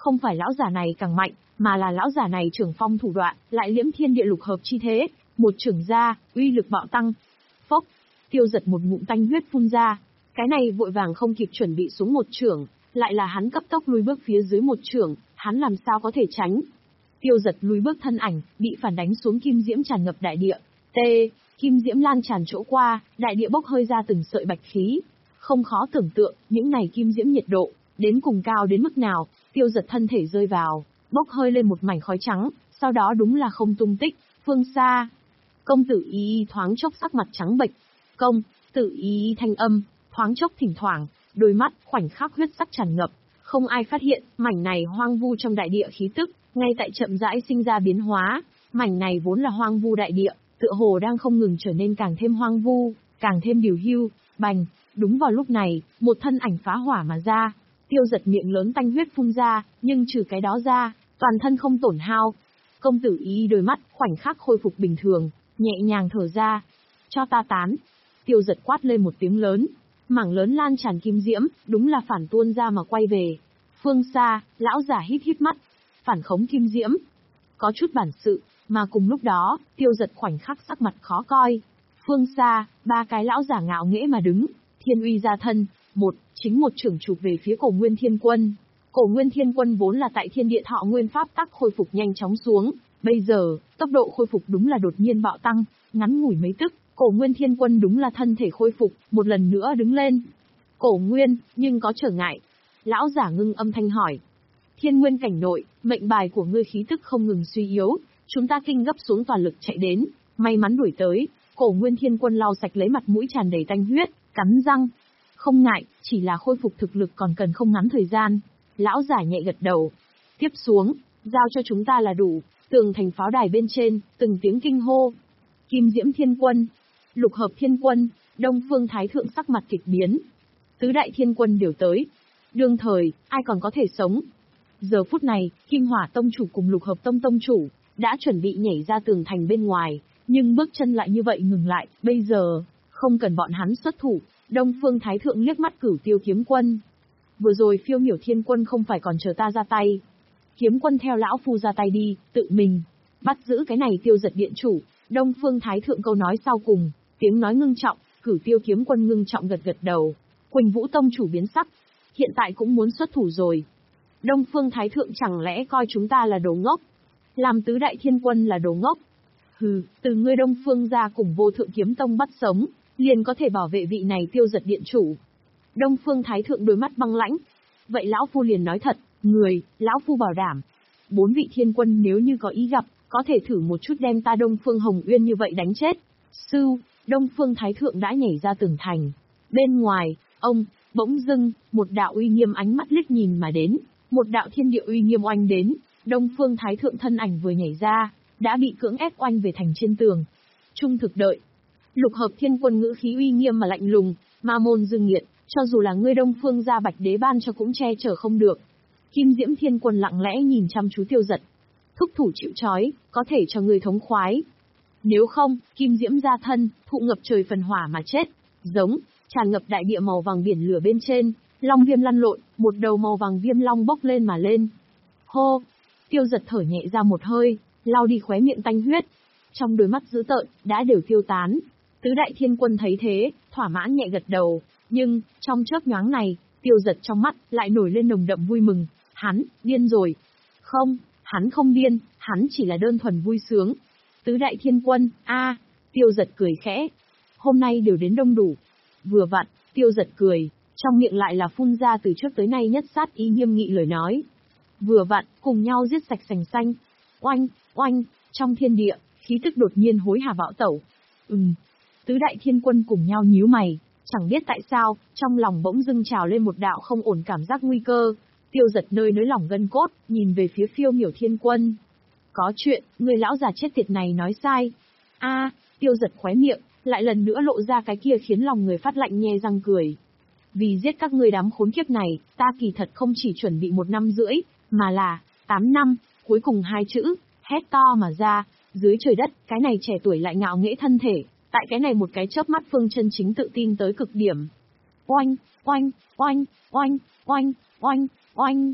Không phải lão giả này càng mạnh, mà là lão giả này trưởng phong thủ đoạn, lại liễm thiên địa lục hợp chi thế, một trưởng ra, uy lực bạo tăng. Phốc, Tiêu Giật một ngụm tanh huyết phun ra, cái này vội vàng không kịp chuẩn bị xuống một trưởng, lại là hắn cấp tốc lùi bước phía dưới một trưởng, hắn làm sao có thể tránh. Tiêu Giật lùi bước thân ảnh, bị phản đánh xuống kim diễm tràn ngập đại địa. T, kim diễm lan tràn chỗ qua, đại địa bốc hơi ra từng sợi bạch khí. Không khó tưởng tượng, những này kim diễm nhiệt độ, đến cùng cao đến mức nào, Tiêu Giật thân thể rơi vào, bốc hơi lên một mảnh khói trắng, sau đó đúng là không tung tích, phương xa. Công tử y thoáng chốc sắc mặt trắng bệch. Công, tử y thanh âm, thoáng chốc thỉnh thoảng, đôi mắt khoảnh khắc huyết sắc tràn ngập, không ai phát hiện, mảnh này hoang vu trong đại địa khí tức, ngay tại chậm rãi sinh ra biến hóa, mảnh này vốn là hoang vu đại địa, tựa hồ đang không ngừng trở nên càng thêm hoang vu, càng thêm điều hưu, bành, đúng vào lúc này, một thân ảnh phá hỏa mà ra, Tiêu Giật miệng lớn tanh huyết phun ra, nhưng trừ cái đó ra, toàn thân không tổn hao. Công tử y đôi mắt khoảnh khắc khôi phục bình thường, nhẹ nhàng thở ra, cho ta tán. Tiêu Giật quát lên một tiếng lớn, mảng lớn lan tràn kim diễm, đúng là phản tuôn ra mà quay về. Phương xa, lão giả híp híp mắt, phản khống kim diễm, có chút bản sự, mà cùng lúc đó, Tiêu Giật khoảnh khắc sắc mặt khó coi. Phương xa, ba cái lão giả ngạo nghễ mà đứng, thiên uy ra thân, một, chính một trưởng chụp về phía Cổ Nguyên Thiên Quân. Cổ Nguyên Thiên Quân vốn là tại thiên địa thọ nguyên pháp tắc khôi phục nhanh chóng xuống, bây giờ, tốc độ khôi phục đúng là đột nhiên bạo tăng, ngắn ngủi mấy tức, Cổ Nguyên Thiên Quân đúng là thân thể khôi phục, một lần nữa đứng lên. Cổ Nguyên, nhưng có trở ngại. Lão giả ngưng âm thanh hỏi. Thiên Nguyên cảnh nội, mệnh bài của ngươi khí tức không ngừng suy yếu, chúng ta kinh gấp xuống toàn lực chạy đến, may mắn đuổi tới. Cổ Nguyên Thiên Quân lau sạch lấy mặt mũi tràn đầy tanh huyết, cắn răng. Không ngại, chỉ là khôi phục thực lực còn cần không ngắn thời gian. Lão giả nhẹ gật đầu. Tiếp xuống, giao cho chúng ta là đủ. Tường thành pháo đài bên trên, từng tiếng kinh hô. Kim Diễm Thiên Quân, Lục Hợp Thiên Quân, Đông Phương Thái Thượng sắc mặt kịch biến. Tứ đại thiên quân đều tới. Đương thời, ai còn có thể sống? Giờ phút này, Kim Hỏa Tông chủ cùng Lục Hợp Tông Tông chủ đã chuẩn bị nhảy ra tường thành bên ngoài, nhưng bước chân lại như vậy ngừng lại. Bây giờ, không cần bọn hắn xuất thủ. Đông Phương Thái Thượng liếc mắt Cửu Tiêu Kiếm Quân. Vừa rồi Phiêu Miểu Thiên Quân không phải còn chờ ta ra tay. Kiếm Quân theo lão phu ra tay đi, tự mình bắt giữ cái này Tiêu Giật điện chủ. Đông Phương Thái Thượng câu nói sau cùng, tiếng nói ngưng trọng, Cửu Tiêu Kiếm Quân ngưng trọng gật gật đầu. Quỳnh Vũ Tông chủ biến sắc, hiện tại cũng muốn xuất thủ rồi. Đông Phương Thái Thượng chẳng lẽ coi chúng ta là đồ ngốc? Làm tứ đại thiên quân là đồ ngốc? Hừ, từ ngươi Đông Phương ra cùng Vô Thượng Kiếm Tông bắt sống, liền có thể bảo vệ vị này Tiêu Giật điện chủ. Đông Phương Thái Thượng đôi mắt băng lãnh. Vậy lão phu liền nói thật, người, lão phu bảo đảm. Bốn vị thiên quân nếu như có ý gặp, có thể thử một chút đem ta Đông Phương Hồng Uyên như vậy đánh chết. Sư, Đông Phương Thái Thượng đã nhảy ra tường thành. Bên ngoài, ông, bỗng dưng, một đạo uy nghiêm ánh mắt liếc nhìn mà đến. Một đạo thiên địa uy nghiêm oanh đến, Đông Phương Thái Thượng thân ảnh vừa nhảy ra, đã bị cưỡng ép oanh về thành trên tường. Trung thực đợi. Lục Hợp Thiên Quân ngữ khí uy nghiêm mà lạnh lùng, ma môn dương nghiệt, cho dù là ngươi Đông Phương gia Bạch Đế ban cho cũng che chở không được. Kim Diễm Thiên Quân lặng lẽ nhìn chăm chú Tiêu Giật. Thúc thủ chịu trói, có thể cho ngươi thống khoái. Nếu không, Kim Diễm gia thân, thụ ngập trời phần hỏa mà chết. Giống, tràn ngập đại địa màu vàng biển lửa bên trên, long viêm lăn lộn, một đầu màu vàng viêm long bốc lên mà lên. Hô! Tiêu Giật thở nhẹ ra một hơi, lau đi khóe miệng tanh huyết. Trong đôi mắt dữ tợn, đã đều tiêu tán. Tứ đại thiên quân thấy thế, thỏa mãn nhẹ gật đầu, nhưng, trong chớp nhoáng này, Tiêu Giật trong mắt, lại nổi lên nồng đậm vui mừng. Hắn, điên rồi. Không, hắn không điên, hắn chỉ là đơn thuần vui sướng. Tứ đại thiên quân, a, Tiêu Giật cười khẽ. Hôm nay đều đến đông đủ. Vừa vặn, Tiêu Giật cười, trong miệng lại là phun ra từ trước tới nay nhất sát ý nghiêm nghị lời nói. Vừa vặn, cùng nhau giết sạch sành xanh. Oanh, oanh, trong thiên địa, khí tức đột nhiên hối hả bạo tẩu. Ừm. Tứ đại thiên quân cùng nhau nhíu mày, chẳng biết tại sao, trong lòng bỗng dưng trào lên một đạo không ổn cảm giác nguy cơ. Tiêu Giật nơi nới lỏng gân cốt, nhìn về phía Phiêu Miểu Thiên Quân. Có chuyện, người lão già chết tiệt này nói sai. A, Tiêu Giật khóe miệng, lại lần nữa lộ ra cái kia khiến lòng người phát lạnh nhe răng cười. Vì giết các ngươi đám khốn kiếp này, ta kỳ thật không chỉ chuẩn bị một năm rưỡi, mà là tám năm, cuối cùng hai chữ, hét to mà ra, dưới trời đất, cái này trẻ tuổi lại ngạo nghễ thân thể, tại cái này một cái chớp mắt Phương chân chính tự tin tới cực điểm. Oanh, oanh, oanh, oanh, oanh, oanh, oanh.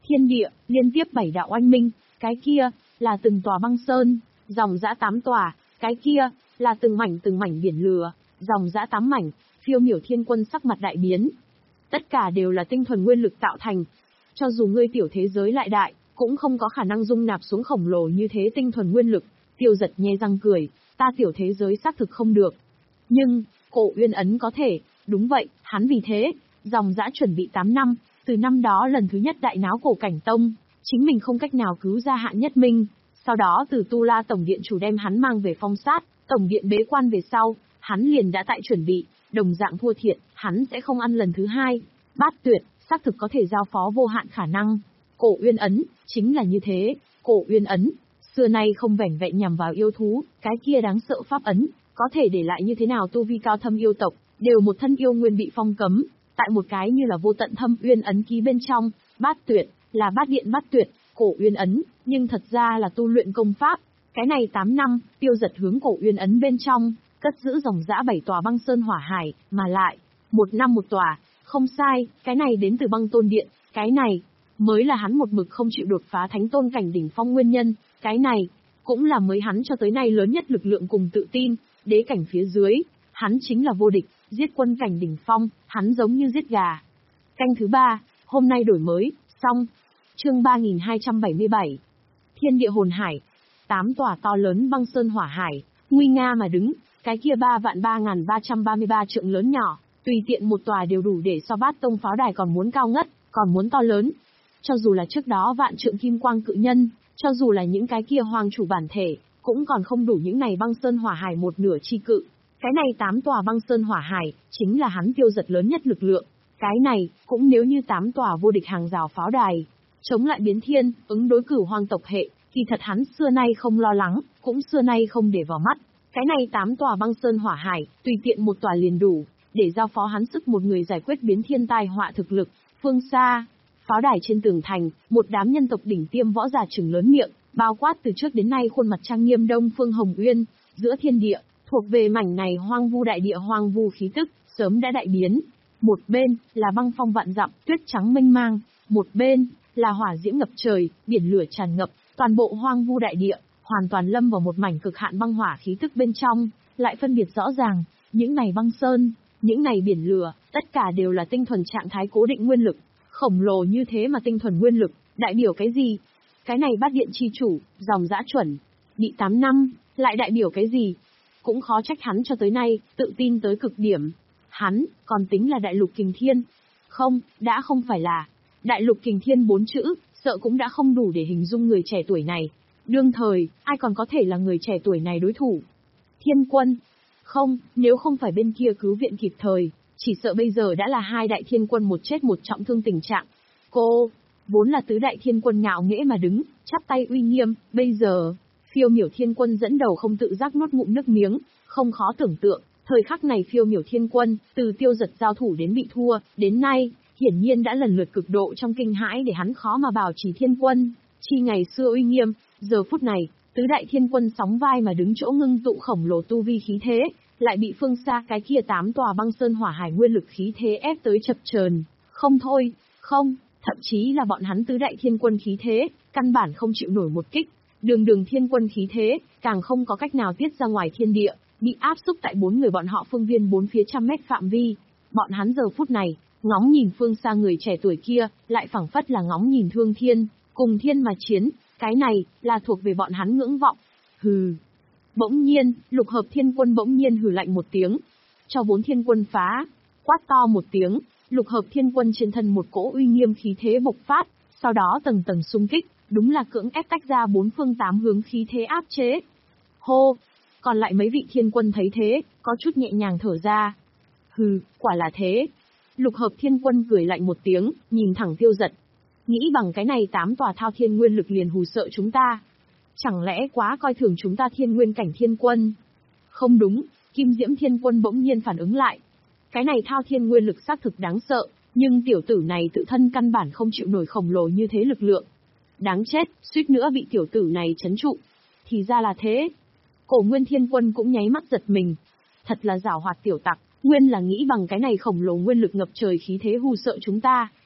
Thiên địa, liên tiếp bảy đạo oanh minh, cái kia, là từng tòa băng sơn, dòng dã tám tòa, cái kia, là từng mảnh từng mảnh biển lửa, dòng dã tám mảnh, Phiêu Miểu Thiên Quân sắc mặt đại biến. Tất cả đều là tinh thuần nguyên lực tạo thành. Cho dù ngươi tiểu thế giới lại đại, cũng không có khả năng dung nạp xuống khổng lồ như thế tinh thuần nguyên lực. Tiêu Giật nhe răng cười, ta tiểu thế giới xác thực không được. Nhưng, Cổ Uyên Ấn có thể, đúng vậy, hắn vì thế, dòng dã chuẩn bị tám năm, từ năm đó lần thứ nhất đại náo Cổ Cảnh Tông, chính mình không cách nào cứu ra Hạ Nhất Minh, sau đó từ Tu La Tổng Điện chủ đem hắn mang về phong sát, Tổng Điện bế quan về sau, hắn liền đã tại chuẩn bị, đồng dạng thua thiệt, hắn sẽ không ăn lần thứ hai. Bát Tuyệt, xác thực có thể giao phó vô hạn khả năng. Cổ Uyên Ấn, chính là như thế, Cổ Uyên Ấn, xưa nay không vẻn vẹn nhằm vào yêu thú, cái kia đáng sợ pháp ấn, có thể để lại như thế nào tu vi cao thâm yêu tộc, đều một thân yêu nguyên bị phong cấm, tại một cái như là vô tận thâm uyên ấn ký bên trong, Bát Tuyệt, là bát điện bát tuyệt, Cổ Uyên Ấn, nhưng thật ra là tu luyện công pháp. Cái này tám năm, Tiêu Giật hướng Cổ Uyên Ấn bên trong, cất giữ dòng dã bảy tòa băng sơn hỏa hải, mà lại, một năm một tòa, không sai, cái này đến từ băng tôn điện, cái này, mới là hắn một mực không chịu đột phá thánh tôn cảnh đỉnh phong nguyên nhân, cái này, cũng là mới hắn cho tới nay lớn nhất lực lượng cùng tự tin, đế cảnh phía dưới, hắn chính là vô địch, giết quân cảnh đỉnh phong, hắn giống như giết gà. Canh thứ ba, hôm nay đổi mới, xong. Chương ba nghìn hai trăm bảy mươi bảy. Thiên địa hồn hải, tám tòa to lớn băng sơn hỏa hải, nguy nga mà đứng, cái kia ba vạn ba ngàn ba trăm ba mươi ba trượng lớn nhỏ, tùy tiện một tòa đều đủ để so Bát Tông pháo đài còn muốn cao ngất, còn muốn to lớn. Cho dù là trước đó vạn trượng kim quang cự nhân, cho dù là những cái kia hoàng chủ bản thể, cũng còn không đủ những này băng sơn hỏa hải một nửa chi cự. Cái này tám tòa băng sơn hỏa hải, chính là hắn Tiêu Giật lớn nhất lực lượng. Cái này, cũng nếu như tám tòa vô địch hàng rào pháo đài, chống lại biến thiên, ứng đối cửu hoang tộc hệ, thì thật hắn xưa nay không lo lắng, cũng xưa nay không để vào mắt. Cái này tám tòa băng sơn hỏa hải, tùy tiện một tòa liền đủ, để giao phó hắn sức một người giải quyết biến thiên tai họa thực lực. Phương xa, pháo đài trên tường thành, một đám nhân tộc đỉnh tiêm võ giả trừng lớn miệng, bao quát từ trước đến nay khuôn mặt trang nghiêm Đông Phương Hồng Uyên, giữa thiên địa, thuộc về mảnh này hoang vu đại địa hoang vu khí tức, sớm đã đại biến. Một bên, là băng phong vạn dặm, tuyết trắng mênh mang, một bên, là hỏa diễm ngập trời, biển lửa tràn ngập, toàn bộ hoang vu đại địa, hoàn toàn lâm vào một mảnh cực hạn băng hỏa khí tức bên trong, lại phân biệt rõ ràng, những này băng sơn, những này biển lửa, tất cả đều là tinh thuần trạng thái cố định nguyên lực, khổng lồ như thế mà tinh thuần nguyên lực, đại biểu cái gì? Cái này bát điện chi chủ, dòng dã chuẩn, bị tám năm, lại đại biểu cái gì? Cũng khó trách hắn cho tới nay, tự tin tới cực điểm. Hắn, còn tính là đại lục kình thiên. Không, đã không phải là. Đại lục kình thiên bốn chữ, sợ cũng đã không đủ để hình dung người trẻ tuổi này. Đương thời, ai còn có thể là người trẻ tuổi này đối thủ? Thiên quân. Không, nếu không phải bên kia cứu viện kịp thời, chỉ sợ bây giờ đã là hai đại thiên quân một chết một trọng thương tình trạng. Cô, vốn là tứ đại thiên quân ngạo nghễ mà đứng, chắp tay uy nghiêm, bây giờ, Phiêu Miểu Thiên Quân dẫn đầu không tự giác nuốt ngụm nước miếng, không khó tưởng tượng, thời khắc này Phiêu Miểu Thiên Quân, từ Tiêu Giật giao thủ đến bị thua, đến nay, hiển nhiên đã lần lượt cực độ trong kinh hãi để hắn khó mà bảo trì thiên quân, chi ngày xưa uy nghiêm, giờ phút này, tứ đại thiên quân sóng vai mà đứng chỗ ngưng tụ khổng lồ tu vi khí thế, lại bị phương xa cái kia tám tòa băng sơn hỏa hải nguyên lực khí thế ép tới chập chờn, không thôi, không, thậm chí là bọn hắn tứ đại thiên quân khí thế, căn bản không chịu nổi một kích. Đường đường thiên quân khí thế, càng không có cách nào tiết ra ngoài thiên địa, bị áp xúc tại bốn người bọn họ phương viên bốn phía trăm mét phạm vi. Bọn hắn giờ phút này, ngóng nhìn phương xa người trẻ tuổi kia, lại phảng phất là ngóng nhìn thương thiên, cùng thiên mà chiến, cái này, là thuộc về bọn hắn ngưỡng vọng. Hừ. Bỗng nhiên, lục hợp thiên quân bỗng nhiên hừ lạnh một tiếng. Cho bốn thiên quân phá, quát to một tiếng, lục hợp thiên quân trên thân một cỗ uy nghiêm khí thế bộc phát, sau đó tầng tầng xung kích. Đúng là cưỡng ép tách ra bốn phương tám hướng khí thế áp chế. Hô! Còn lại mấy vị thiên quân thấy thế, có chút nhẹ nhàng thở ra. Hừ, quả là thế. Lục hợp thiên quân cười lạnh một tiếng, nhìn thẳng Tiêu Giật. Nghĩ bằng cái này tám tòa thao thiên nguyên lực liền hù sợ chúng ta. Chẳng lẽ quá coi thường chúng ta thiên nguyên cảnh thiên quân? Không đúng, Kim Diễm thiên quân bỗng nhiên phản ứng lại. Cái này thao thiên nguyên lực xác thực đáng sợ, nhưng tiểu tử này tự thân căn bản không chịu nổi khổng lồ như thế lực lượng. Đáng chết, suýt nữa bị tiểu tử này trấn trụ. Thì ra là thế. Cổ Nguyên Thiên Quân cũng nháy mắt giật mình. Thật là giảo hoạt tiểu tặc, nguyên là nghĩ bằng cái này khổng lồ nguyên lực ngập trời khí thế hù sợ chúng ta,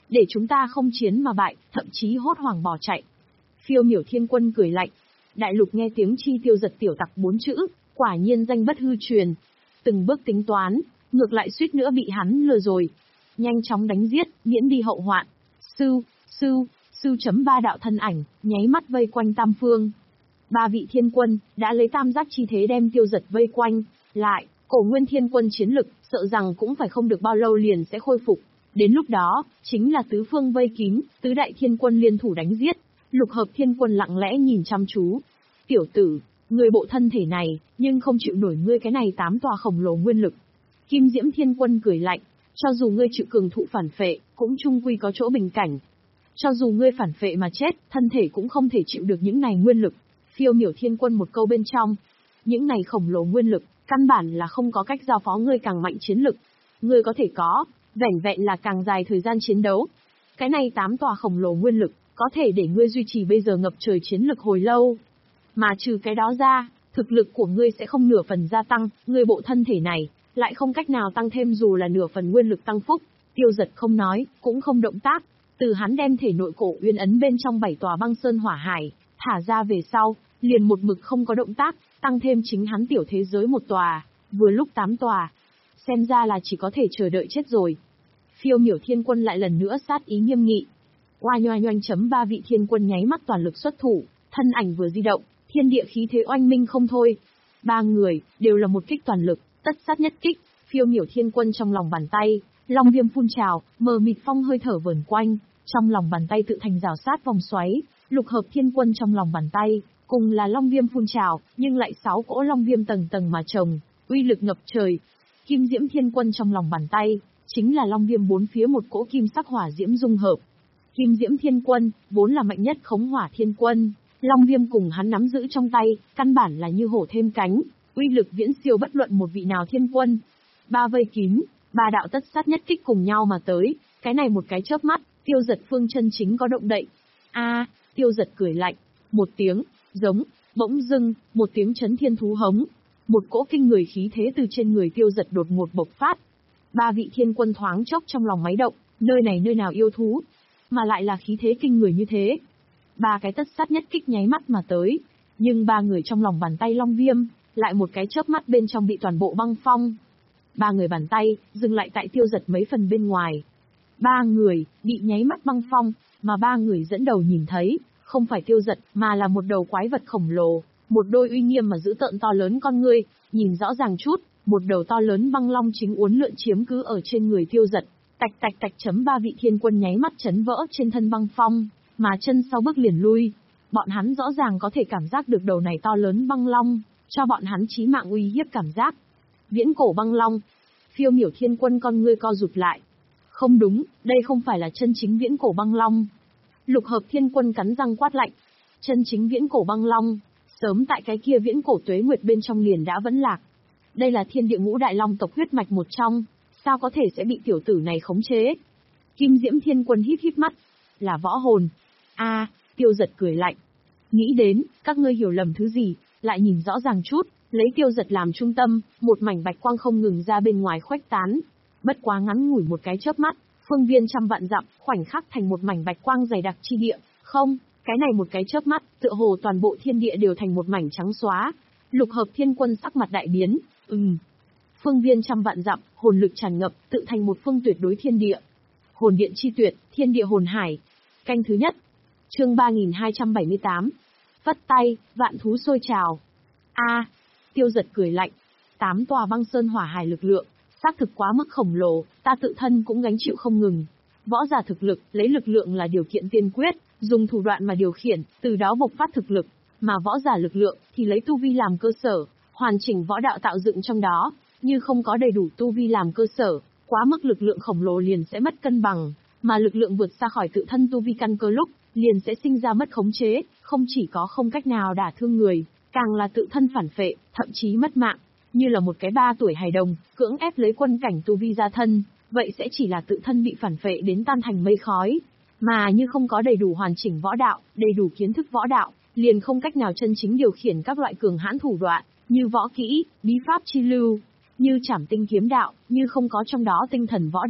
để chúng ta không chiến mà bại, thậm chí hốt hoảng bỏ chạy. Phiêu Miểu Thiên Quân cười lạnh. Đại lục nghe tiếng chi tiêu giật tiểu tặc bốn chữ, quả nhiên danh bất hư truyền. Từng bước tính toán, ngược lại suýt nữa bị hắn lừa rồi. Nhanh chóng đánh giết, miễn đi hậu hoạn. Sư, sư, sư chấm ba đạo thân ảnh, nháy mắt vây quanh tam phương. Ba vị thiên quân, đã lấy tam giác chi thế đem tiêu giật vây quanh. Lại, cổ nguyên thiên quân chiến lực, sợ rằng cũng phải không được bao lâu liền sẽ khôi phục. Đến lúc đó, chính là tứ phương vây kín, tứ đại thiên quân liên thủ đánh giết. Lục hợp thiên quân lặng lẽ nhìn chăm chú. Tiểu tử, người bộ thân thể này, nhưng không chịu nổi ngươi cái này tám tòa khổng lồ nguyên lực. Kim Diễm Thiên Quân cười lạnh, cho dù ngươi chịu cường thụ phản phệ, cũng chung quy có chỗ bình cảnh. Cho dù ngươi phản phệ mà chết, thân thể cũng không thể chịu được những này nguyên lực. Phiêu Miểu Thiên Quân một câu bên trong. Những này khổng lồ nguyên lực, căn bản là không có cách giao phó ngươi càng mạnh chiến lực. Ngươi có thể có, vẻn vẹn là càng dài thời gian chiến đấu. Cái này tám tòa khổng lồ nguyên lực, có thể để ngươi duy trì bây giờ ngập trời chiến lực hồi lâu. Mà trừ cái đó ra, thực lực của ngươi sẽ không nửa phần gia tăng, ngươi bộ thân thể này, lại không cách nào tăng thêm dù là nửa phần nguyên lực tăng phúc. Tiêu Giật không nói, cũng không động tác. Từ hắn đem thể nội cổ uyên ấn bên trong bảy tòa băng sơn hỏa hải, thả ra về sau, liền một mực không có động tác, tăng thêm chính hắn tiểu thế giới một tòa, vừa lúc tám tòa. Xem ra là chỉ có thể chờ đợi chết rồi. Phiêu Miểu Thiên Quân lại lần nữa sát ý nghiêm nghị. Oa nhoa nhoanh chấm ba vị thiên quân nháy mắt toàn lực xuất thủ, thân ảnh vừa di động, thiên địa khí thế oanh minh không thôi. Ba người, đều là một kích toàn lực, tất sát nhất kích, Phiêu Miểu Thiên Quân trong lòng bàn tay, long viêm phun trào, mờ mịt phong hơi thở vờn quanh, trong lòng bàn tay tự thành rào sát vòng xoáy, lục hợp thiên quân trong lòng bàn tay, cùng là long viêm phun trào, nhưng lại sáu cỗ long viêm tầng tầng mà chồng, uy lực ngập trời. Kim Diễm Thiên Quân trong lòng bàn tay, chính là long viêm bốn phía một cỗ kim sắc hỏa diễm dung hợp. Kim Diễm Thiên Quân, vốn là mạnh nhất khống hỏa thiên quân, long viêm cùng hắn nắm giữ trong tay, căn bản là như hổ thêm cánh, uy lực viễn siêu bất luận một vị nào thiên quân. Ba vây kín, ba đạo tất sát nhất kích cùng nhau mà tới, cái này một cái chớp mắt, Tiêu Giật phương chân chính có động đậy. A, Tiêu Giật cười lạnh, một tiếng, giống, bỗng dưng, một tiếng chấn thiên thú hống, một cỗ kinh người khí thế từ trên người Tiêu Giật đột ngột bộc phát. Ba vị thiên quân thoáng chốc trong lòng máy động, nơi này nơi nào yêu thú, mà lại là khí thế kinh người như thế. Ba cái tất sát nhất kích nháy mắt mà tới, nhưng ba người trong lòng bàn tay long viêm, lại một cái chớp mắt bên trong bị toàn bộ băng phong. Ba người bàn tay, dừng lại tại Tiêu Giật mấy phần bên ngoài. Ba người, bị nháy mắt băng phong, mà ba người dẫn đầu nhìn thấy, không phải Tiêu Giật, mà là một đầu quái vật khổng lồ, một đôi uy nghiêm mà giữ tợn to lớn con ngươi, nhìn rõ ràng chút, một đầu to lớn băng long chính uốn lượn chiếm cứ ở trên người Tiêu Giật. Tạch tạch tạch chấm ba vị thiên quân nháy mắt chấn vỡ trên thân băng phong, mà chân sau bước liền lui. Bọn hắn rõ ràng có thể cảm giác được đầu này to lớn băng long, cho bọn hắn chí mạng uy hiếp cảm giác. Viễn cổ băng long. Phiêu Miểu Thiên Quân con ngươi co rụt lại. Không đúng, đây không phải là chân chính viễn cổ băng long. Lục hợp thiên quân cắn răng quát lạnh. Chân chính viễn cổ băng long, sớm tại cái kia viễn cổ tuế nguyệt bên trong liền đã vẫn lạc. Đây là thiên địa ngũ đại long tộc huyết mạch một trong, sao có thể sẽ bị tiểu tử này khống chế? Kim Diễm Thiên Quân híp híp mắt. Là võ hồn. A, Tiêu Giật cười lạnh. Nghĩ đến, các ngươi hiểu lầm thứ gì, lại nhìn rõ ràng chút, lấy Tiêu Giật làm trung tâm, một mảnh bạch quang không ngừng ra bên ngoài khuếch tán. Bất quá ngắn ngủi một cái chớp mắt, phương viên trăm vạn dặm, khoảnh khắc thành một mảnh bạch quang dày đặc chi địa. Không, cái này một cái chớp mắt, tựa hồ toàn bộ thiên địa đều thành một mảnh trắng xóa. Lục hợp thiên quân sắc mặt đại biến, ừm. Phương viên trăm vạn dặm, hồn lực tràn ngập, tự thành một phương tuyệt đối thiên địa. Hồn điện chi tuyệt, thiên địa hồn hải. Canh thứ nhất. Chương ba nghìn hai trăm bảy mươi tám. Vất tay, vạn thú sôi trào. A, Tiêu Giật cười lạnh. Tám tòa băng sơn hỏa hải lực lượng, xác thực quá mức khổng lồ, ta tự thân cũng gánh chịu không ngừng. Võ giả thực lực, lấy lực lượng là điều kiện tiên quyết, dùng thủ đoạn mà điều khiển, từ đó bộc phát thực lực, mà võ giả lực lượng thì lấy tu vi làm cơ sở, hoàn chỉnh võ đạo tạo dựng trong đó, như không có đầy đủ tu vi làm cơ sở, quá mức lực lượng khổng lồ liền sẽ mất cân bằng, mà lực lượng vượt xa khỏi tự thân tu vi căn cơ lúc, liền sẽ sinh ra mất khống chế, không chỉ có không cách nào đả thương người, càng là tự thân phản phệ, thậm chí mất mạng. Như là một cái ba tuổi hài đồng, cưỡng ép lấy quân cảnh tu vi ra thân, vậy sẽ chỉ là tự thân bị phản phệ đến tan thành mây khói. Mà như không có đầy đủ hoàn chỉnh võ đạo, đầy đủ kiến thức võ đạo, liền không cách nào chân chính điều khiển các loại cường hãn thủ đoạn, như võ kỹ, bí pháp chi lưu, như trảm tinh kiếm đạo, như không có trong đó tinh thần võ đạo,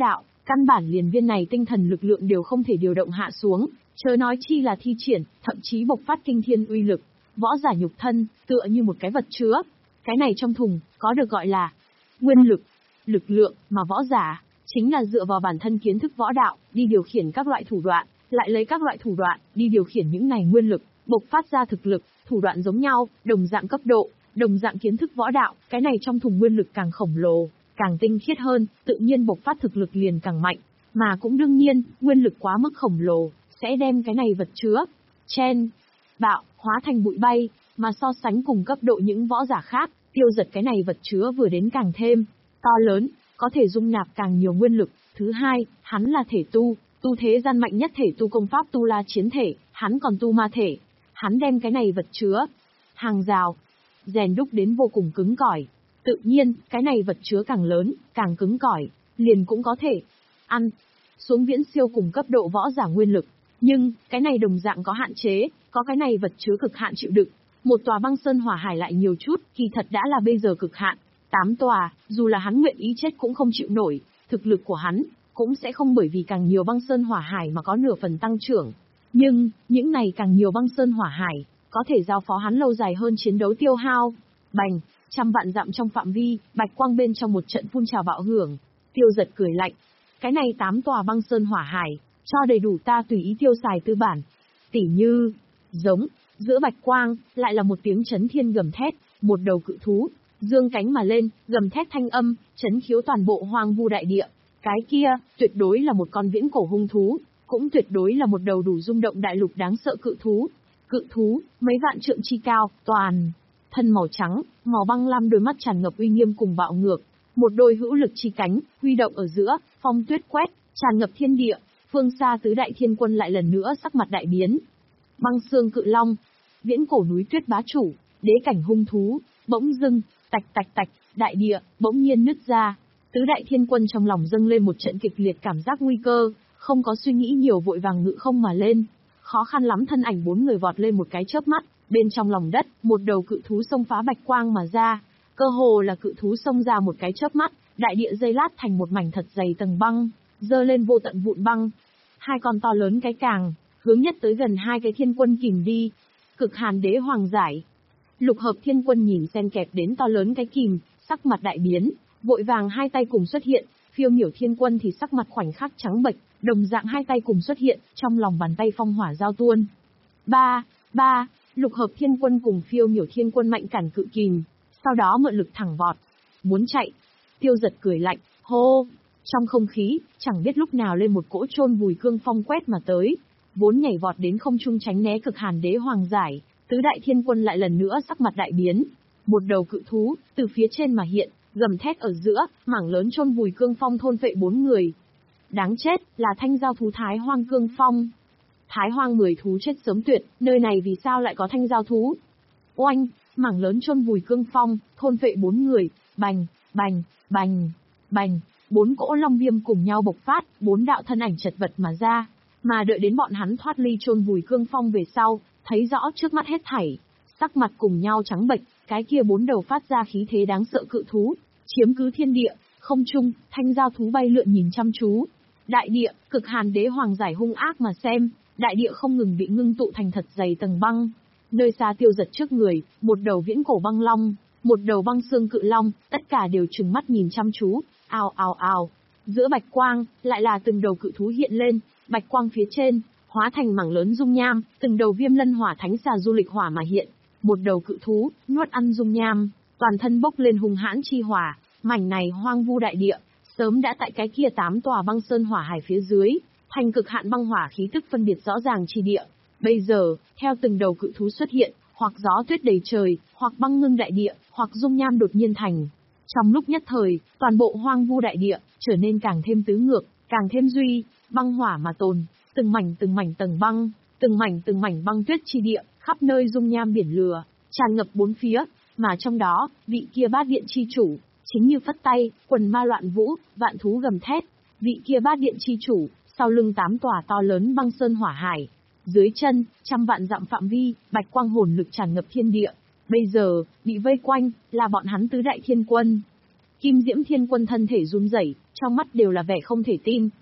Căn bản liền viên này tinh thần lực lượng đều không thể điều động hạ xuống, chớ nói chi là thi triển, thậm chí bộc phát kinh thiên uy lực. Võ giả nhục thân, tựa như một cái vật chứa. Cái này trong thùng, có được gọi là nguyên lực, lực lượng, mà võ giả, chính là dựa vào bản thân kiến thức võ đạo, đi điều khiển các loại thủ đoạn, lại lấy các loại thủ đoạn, đi điều khiển những này nguyên lực, bộc phát ra thực lực, thủ đoạn giống nhau, đồng dạng cấp độ, đồng dạng kiến thức võ đạo, cái này trong thùng nguyên lực càng khổng lồ, càng tinh khiết hơn, tự nhiên bộc phát thực lực liền càng mạnh, mà cũng đương nhiên, nguyên lực quá mức khổng lồ, sẽ đem cái này vật chứa, chen, bạo, hóa thành bụi bay, mà so sánh cùng cấp độ những võ giả khác, Tiêu Giật cái này vật chứa vừa đến càng thêm to lớn, có thể dung nạp càng nhiều nguyên lực. Thứ hai, hắn là thể tu, tu thế gian mạnh nhất thể tu công pháp tu la chiến thể, hắn còn tu ma thể. Hắn đem cái này vật chứa, hàng rào, rèn đúc đến vô cùng cứng cỏi. Tự nhiên, cái này vật chứa càng lớn, càng cứng cỏi, liền cũng có thể ăn xuống viễn siêu cùng cấp độ võ giả nguyên lực. Nhưng, cái này đồng dạng có hạn chế, có cái này vật chứa cực hạn chịu đựng. Một tòa băng sơn hỏa hải lại nhiều chút, kỳ thật đã là bây giờ cực hạn. Tám tòa, dù là hắn nguyện ý chết cũng không chịu nổi, thực lực của hắn cũng sẽ không bởi vì càng nhiều băng sơn hỏa hải mà có nửa phần tăng trưởng. Nhưng, những này càng nhiều băng sơn hỏa hải, có thể giao phó hắn lâu dài hơn chiến đấu tiêu hao. Bành, trăm vạn dặm trong phạm vi, bạch quang bên trong một trận phun trào bạo hưởng. Tiêu Giật cười lạnh. Cái này tám tòa băng sơn hỏa hải, cho đầy đủ ta tùy ý tiêu xài tư bản. Tỉ như, giống, giữa bạch quang, lại là một tiếng chấn thiên gầm thét, một đầu cự thú, dương cánh mà lên, gầm thét thanh âm, chấn khiếu toàn bộ hoang vu đại địa. Cái kia, tuyệt đối là một con viễn cổ hung thú, cũng tuyệt đối là một đầu đủ rung động đại lục đáng sợ cự thú. Cự thú, mấy vạn trượng chi cao, toàn thân màu trắng, màu băng lam, đôi mắt tràn ngập uy nghiêm cùng bạo ngược, một đôi hữu lực chi cánh, huy động ở giữa, phong tuyết quét, tràn ngập thiên địa. Phương xa tứ đại thiên quân lại lần nữa sắc mặt đại biến. Băng xương cự long, viễn cổ núi tuyết bá chủ, đế cảnh hung thú, bỗng dưng, tạch tạch tạch, đại địa bỗng nhiên nứt ra. Tứ đại thiên quân trong lòng dâng lên một trận kịch liệt cảm giác nguy cơ, không có suy nghĩ nhiều vội vàng ngự không mà lên. Khó khăn lắm thân ảnh bốn người vọt lên một cái chớp mắt, bên trong lòng đất, một đầu cự thú xông phá bạch quang mà ra. Cơ hồ là cự thú xông ra một cái chớp mắt, đại địa dây lát thành một mảnh thật dày tầng băng, dơ lên vô tận vụn băng. Hai con to lớn cái càng, hướng nhất tới gần hai cái thiên quân kìm đi. Cực hàn đế hoàng giải. Lục hợp thiên quân nhìn xen kẹp đến to lớn cái kìm, sắc mặt đại biến, vội vàng hai tay cùng xuất hiện. Phiêu miểu thiên quân thì sắc mặt khoảnh khắc trắng bệch, đồng dạng hai tay cùng xuất hiện, trong lòng bàn tay phong hỏa giao tuôn. Ba, ba, lục hợp thiên quân cùng phiêu miểu thiên quân mạnh cản cự kìm, sau đó mượn lực thẳng vọt, muốn chạy. Tiêu Giật cười lạnh, hô, trong không khí, chẳng biết lúc nào lên một cỗ chôn vùi cương phong quét mà tới, vốn nhảy vọt đến không trung tránh né cực hàn đế hoàng giải. Tứ đại thiên quân lại lần nữa sắc mặt đại biến, một đầu cự thú từ phía trên mà hiện, gầm thét ở giữa, mảng lớn chôn vùi cương phong thôn phệ bốn người. Đáng chết, là thanh giao thú Thái Hoang cương phong. Thái Hoang mười thú chết sớm tuyệt, nơi này vì sao lại có thanh giao thú? Oanh, mảng lớn chôn vùi cương phong, thôn phệ bốn người, bành, bành, bành, bành, bốn cỗ long viêm cùng nhau bộc phát, bốn đạo thân ảnh chật vật mà ra, mà đợi đến bọn hắn thoát ly chôn vùi cương phong về sau, thấy rõ trước mắt hết thảy, sắc mặt cùng nhau trắng bệch, cái kia bốn đầu phát ra khí thế đáng sợ cự thú, chiếm cứ thiên địa, không trung, thanh giao thú bay lượn nhìn chăm chú. Đại địa, cực hàn đế hoàng giải hung ác mà xem, đại địa không ngừng bị ngưng tụ thành thật dày tầng băng. Nơi xa Tiêu Giật trước người, một đầu viễn cổ băng long, một đầu băng xương cự long, tất cả đều trừng mắt nhìn chăm chú, ào ào ào. Giữa bạch quang, lại là từng đầu cự thú hiện lên, bạch quang phía trên, hóa thành mảng lớn dung nham, từng đầu viêm lân hỏa thánh xà du lịch hỏa mà hiện. Một đầu cự thú, nuốt ăn dung nham, toàn thân bốc lên hung hãn chi hỏa, mảnh này hoang vu đại địa, sớm đã tại cái kia tám tòa băng sơn hỏa hải phía dưới, thành cực hạn băng hỏa khí tức phân biệt rõ ràng chi địa. Bây giờ, theo từng đầu cự thú xuất hiện, hoặc gió tuyết đầy trời, hoặc băng ngưng đại địa, hoặc dung nham đột nhiên thành. Trong lúc nhất thời, toàn bộ hoang vu đại địa trở nên càng thêm tứ ngược, càng thêm duy, băng hỏa mà tồn, từng mảnh từng mảnh tầng băng, từng mảnh từng mảnh băng tuyết chi địa, khắp nơi dung nham biển lửa, tràn ngập bốn phía, mà trong đó, vị kia bát điện chi chủ, chính như phất tay, quần ma loạn vũ, vạn thú gầm thét, vị kia bát điện chi chủ, sau lưng tám tòa to lớn băng sơn hỏa hải, dưới chân, trăm vạn dặm phạm vi, bạch quang hồn lực tràn ngập thiên địa. Bây giờ, bị vây quanh, là bọn hắn tứ đại thiên quân. Kim Diễm Thiên Quân thân thể run rẩy, trong mắt đều là vẻ không thể tin,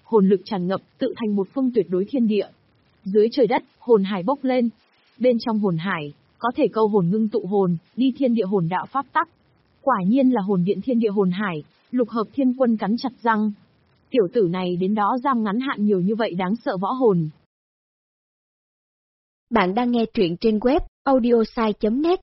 hồn lực tràn ngập, tự thành một phương tuyệt đối thiên địa. Dưới trời đất, hồn hải bốc lên. Bên trong hồn hải, có thể câu hồn ngưng tụ hồn, đi thiên địa hồn đạo pháp tắc. Quả nhiên là hồn điện thiên địa hồn hải, Lục Hợp Thiên Quân cắn chặt răng. Tiểu tử này đến đó giam ngắn hạn nhiều như vậy đáng sợ võ hồn. Bạn đang nghe truyện trên web audiosai chấm net.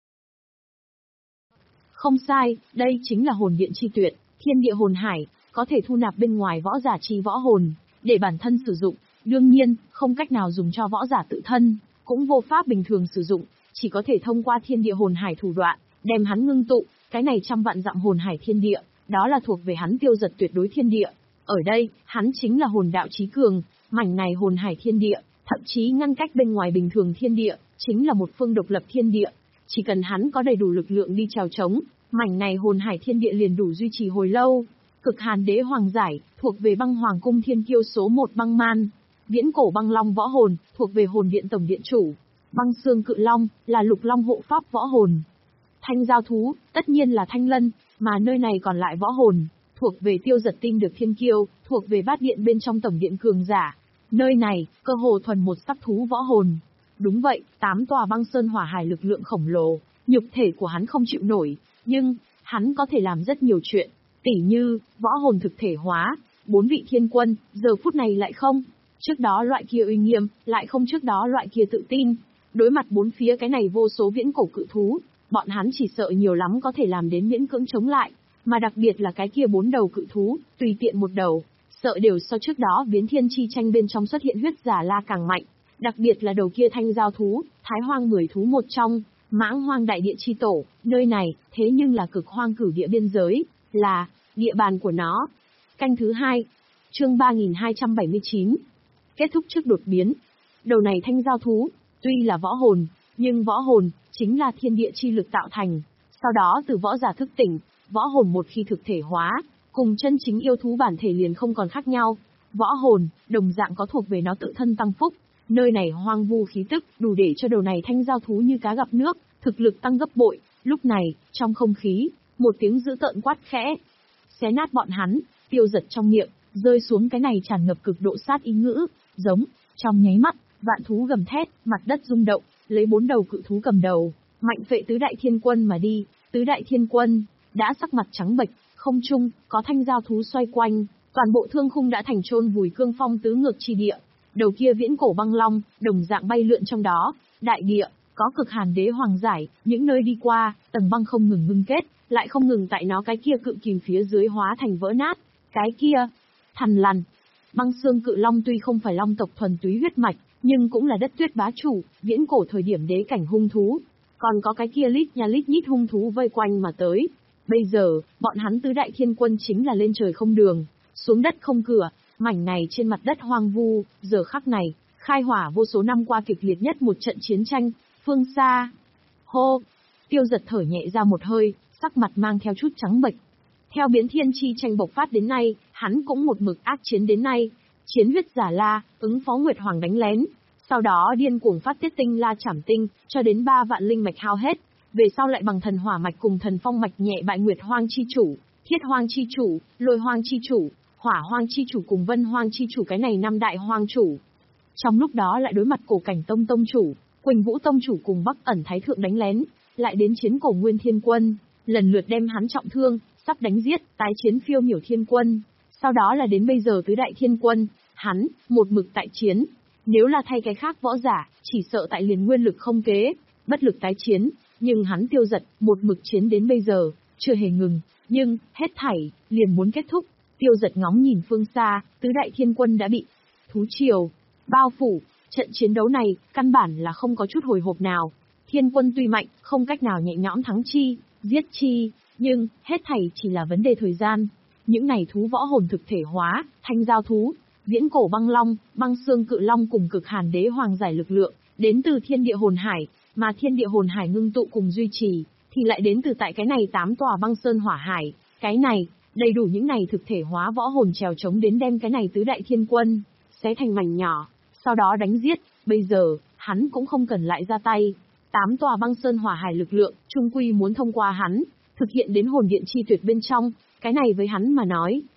Không sai, đây chính là hồn điện chi tuyệt, thiên địa hồn hải, có thể thu nạp bên ngoài võ giả chi võ hồn, để bản thân sử dụng. Đương nhiên, không cách nào dùng cho võ giả tự thân, cũng vô pháp bình thường sử dụng, chỉ có thể thông qua thiên địa hồn hải thủ đoạn, đem hắn ngưng tụ, cái này trăm vạn dặm hồn hải thiên địa, đó là thuộc về hắn tiêu giật tuyệt đối thiên địa. Ở đây, hắn chính là hồn đạo chí cường, mảnh này hồn hải thiên địa, thậm chí ngăn cách bên ngoài bình thường thiên địa, chính là một phương độc lập thiên địa. Chỉ cần hắn có đầy đủ lực lượng đi trèo trống, mảnh này hồn hải thiên địa liền đủ duy trì hồi lâu. Cực Hàn Đế Hoàng Giải, thuộc về băng hoàng cung thiên kiêu số một băng man. Viễn cổ băng long võ hồn, thuộc về hồn điện tổng điện chủ. Băng xương cự long, là lục long hộ pháp võ hồn. Thanh giao thú, tất nhiên là thanh lân, mà nơi này còn lại võ hồn, thuộc về tiêu giật tinh được thiên kiêu, thuộc về bát điện bên trong tổng điện cường giả. Nơi này, cơ hồ thuần một sắc thú võ hồn. Đúng vậy, tám tòa băng sơn hỏa hải lực lượng khổng lồ, nhục thể của hắn không chịu nổi, nhưng, hắn có thể làm rất nhiều chuyện. Tỉ như, võ hồn thực thể hóa, bốn vị thiên quân, giờ phút này lại không. Trước đó loại kia uy nghiêm, lại không trước đó loại kia tự tin. Đối mặt bốn phía cái này vô số viễn cổ cự thú, bọn hắn chỉ sợ nhiều lắm có thể làm đến miễn cưỡng chống lại. Mà đặc biệt là cái kia bốn đầu cự thú, tùy tiện một đầu, sợ đều so trước đó biến thiên chi tranh bên trong xuất hiện huyết giả la càng mạnh. Đặc biệt là đầu kia thanh giao thú, thái hoang mười thú một trong, mãng hoang đại địa chi tổ, nơi này, thế nhưng là cực hoang cửu địa biên giới, là địa bàn của nó. Canh thứ hai, chương ba nghìn hai trăm bảy mươi chín. Kết thúc trước đột biến. Đầu này thanh giao thú, tuy là võ hồn, nhưng võ hồn chính là thiên địa chi lực tạo thành. Sau đó từ võ giả thức tỉnh, võ hồn một khi thực thể hóa, cùng chân chính yêu thú bản thể liền không còn khác nhau. Võ hồn, đồng dạng có thuộc về nó tự thân tăng phúc. Nơi này hoang vu khí tức, đủ để cho đầu này thanh giao thú như cá gặp nước, thực lực tăng gấp bội. Lúc này, trong không khí, một tiếng dữ tợn quát khẽ. Xé nát bọn hắn, tiêu giật trong miệng, rơi xuống cái này tràn ngập cực độ sát ý ngữ, giống, trong nháy mắt, vạn thú gầm thét, mặt đất rung động, lấy bốn đầu cự thú cầm đầu, mạnh phệ tứ đại thiên quân mà đi. Tứ đại thiên quân, đã sắc mặt trắng bệch, không trung, có thanh giao thú xoay quanh, toàn bộ thương khung đã thành chôn vùi cương phong tứ ngược chi địa. Đầu kia viễn cổ băng long, đồng dạng bay lượn trong đó, đại địa, có Cực Hàn Đế Hoàng Giải, những nơi đi qua, tầng băng không ngừng ngưng kết, lại không ngừng tại nó cái kia cự kìm phía dưới hóa thành vỡ nát. Cái kia, thằn lằn, băng xương cự long tuy không phải long tộc thuần túy huyết mạch, nhưng cũng là đất tuyết bá chủ, viễn cổ thời điểm đế cảnh hung thú. Còn có cái kia lít nhà lít nhít hung thú vây quanh mà tới. Bây giờ, bọn hắn tứ đại thiên quân chính là lên trời không đường, xuống đất không cửa, mảnh này trên mặt đất hoang vu, giờ khắc này, khai hỏa vô số năm qua kịch liệt nhất một trận chiến tranh, phương xa. Hô! Tiêu giật thở nhẹ ra một hơi, sắc mặt mang theo chút trắng bệch. Theo biến thiên chi tranh bộc phát đến nay, hắn cũng một mực ác chiến đến nay. Chiến huyết giả la, ứng phó Nguyệt Hoàng đánh lén. Sau đó điên cuồng phát tiết tinh la chảm tinh, cho đến ba vạn linh mạch hao hết. Về sau lại bằng thần hỏa mạch cùng thần phong mạch nhẹ bại Nguyệt Hoang chi chủ, Thiết Hoang chi chủ, Lôi Hoang chi chủ, Hỏa Hoang chi chủ cùng Vân Hoang chi chủ, cái này năm đại hoang chủ. Trong lúc đó lại đối mặt Cổ Cảnh Tông tông chủ, Quỳnh Vũ tông chủ cùng Bắc Ẩn Thái thượng đánh lén, lại đến chiến Cổ Nguyên Thiên Quân, lần lượt đem hắn trọng thương, sắp đánh giết, tái chiến Phiêu Miểu Thiên Quân. Sau đó là đến bây giờ tứ đại thiên quân, hắn một mực tại chiến. Nếu là thay cái khác võ giả, chỉ sợ tại liền nguyên lực không kế, bất lực tái chiến, nhưng hắn Tiêu Giật một mực chiến đến bây giờ, chưa hề ngừng, nhưng hết thảy liền muốn kết thúc. Tiêu Giật ngóng nhìn phương xa, tứ đại thiên quân đã bị thú triều bao phủ, trận chiến đấu này căn bản là không có chút hồi hộp nào. Thiên quân tuy mạnh, không cách nào nhẹ nhõm thắng chi, giết chi, nhưng hết thảy chỉ là vấn đề thời gian. Những này thú võ hồn thực thể hóa, thanh giao thú, viễn cổ băng long, băng xương cự long cùng Cực Hàn Đế Hoàng Giải lực lượng, đến từ thiên địa hồn hải, mà thiên địa hồn hải ngưng tụ cùng duy trì, thì lại đến từ tại cái này tám tòa băng sơn hỏa hải. Cái này, đầy đủ những này thực thể hóa võ hồn trèo chống đến đem cái này tứ đại thiên quân xé thành mảnh nhỏ, sau đó đánh giết. Bây giờ, hắn cũng không cần lại ra tay. Tám tòa băng sơn hỏa hải lực lượng, trung quy muốn thông qua hắn, thực hiện đến hồn điện chi tuyệt bên trong. Cái này với hắn mà nói,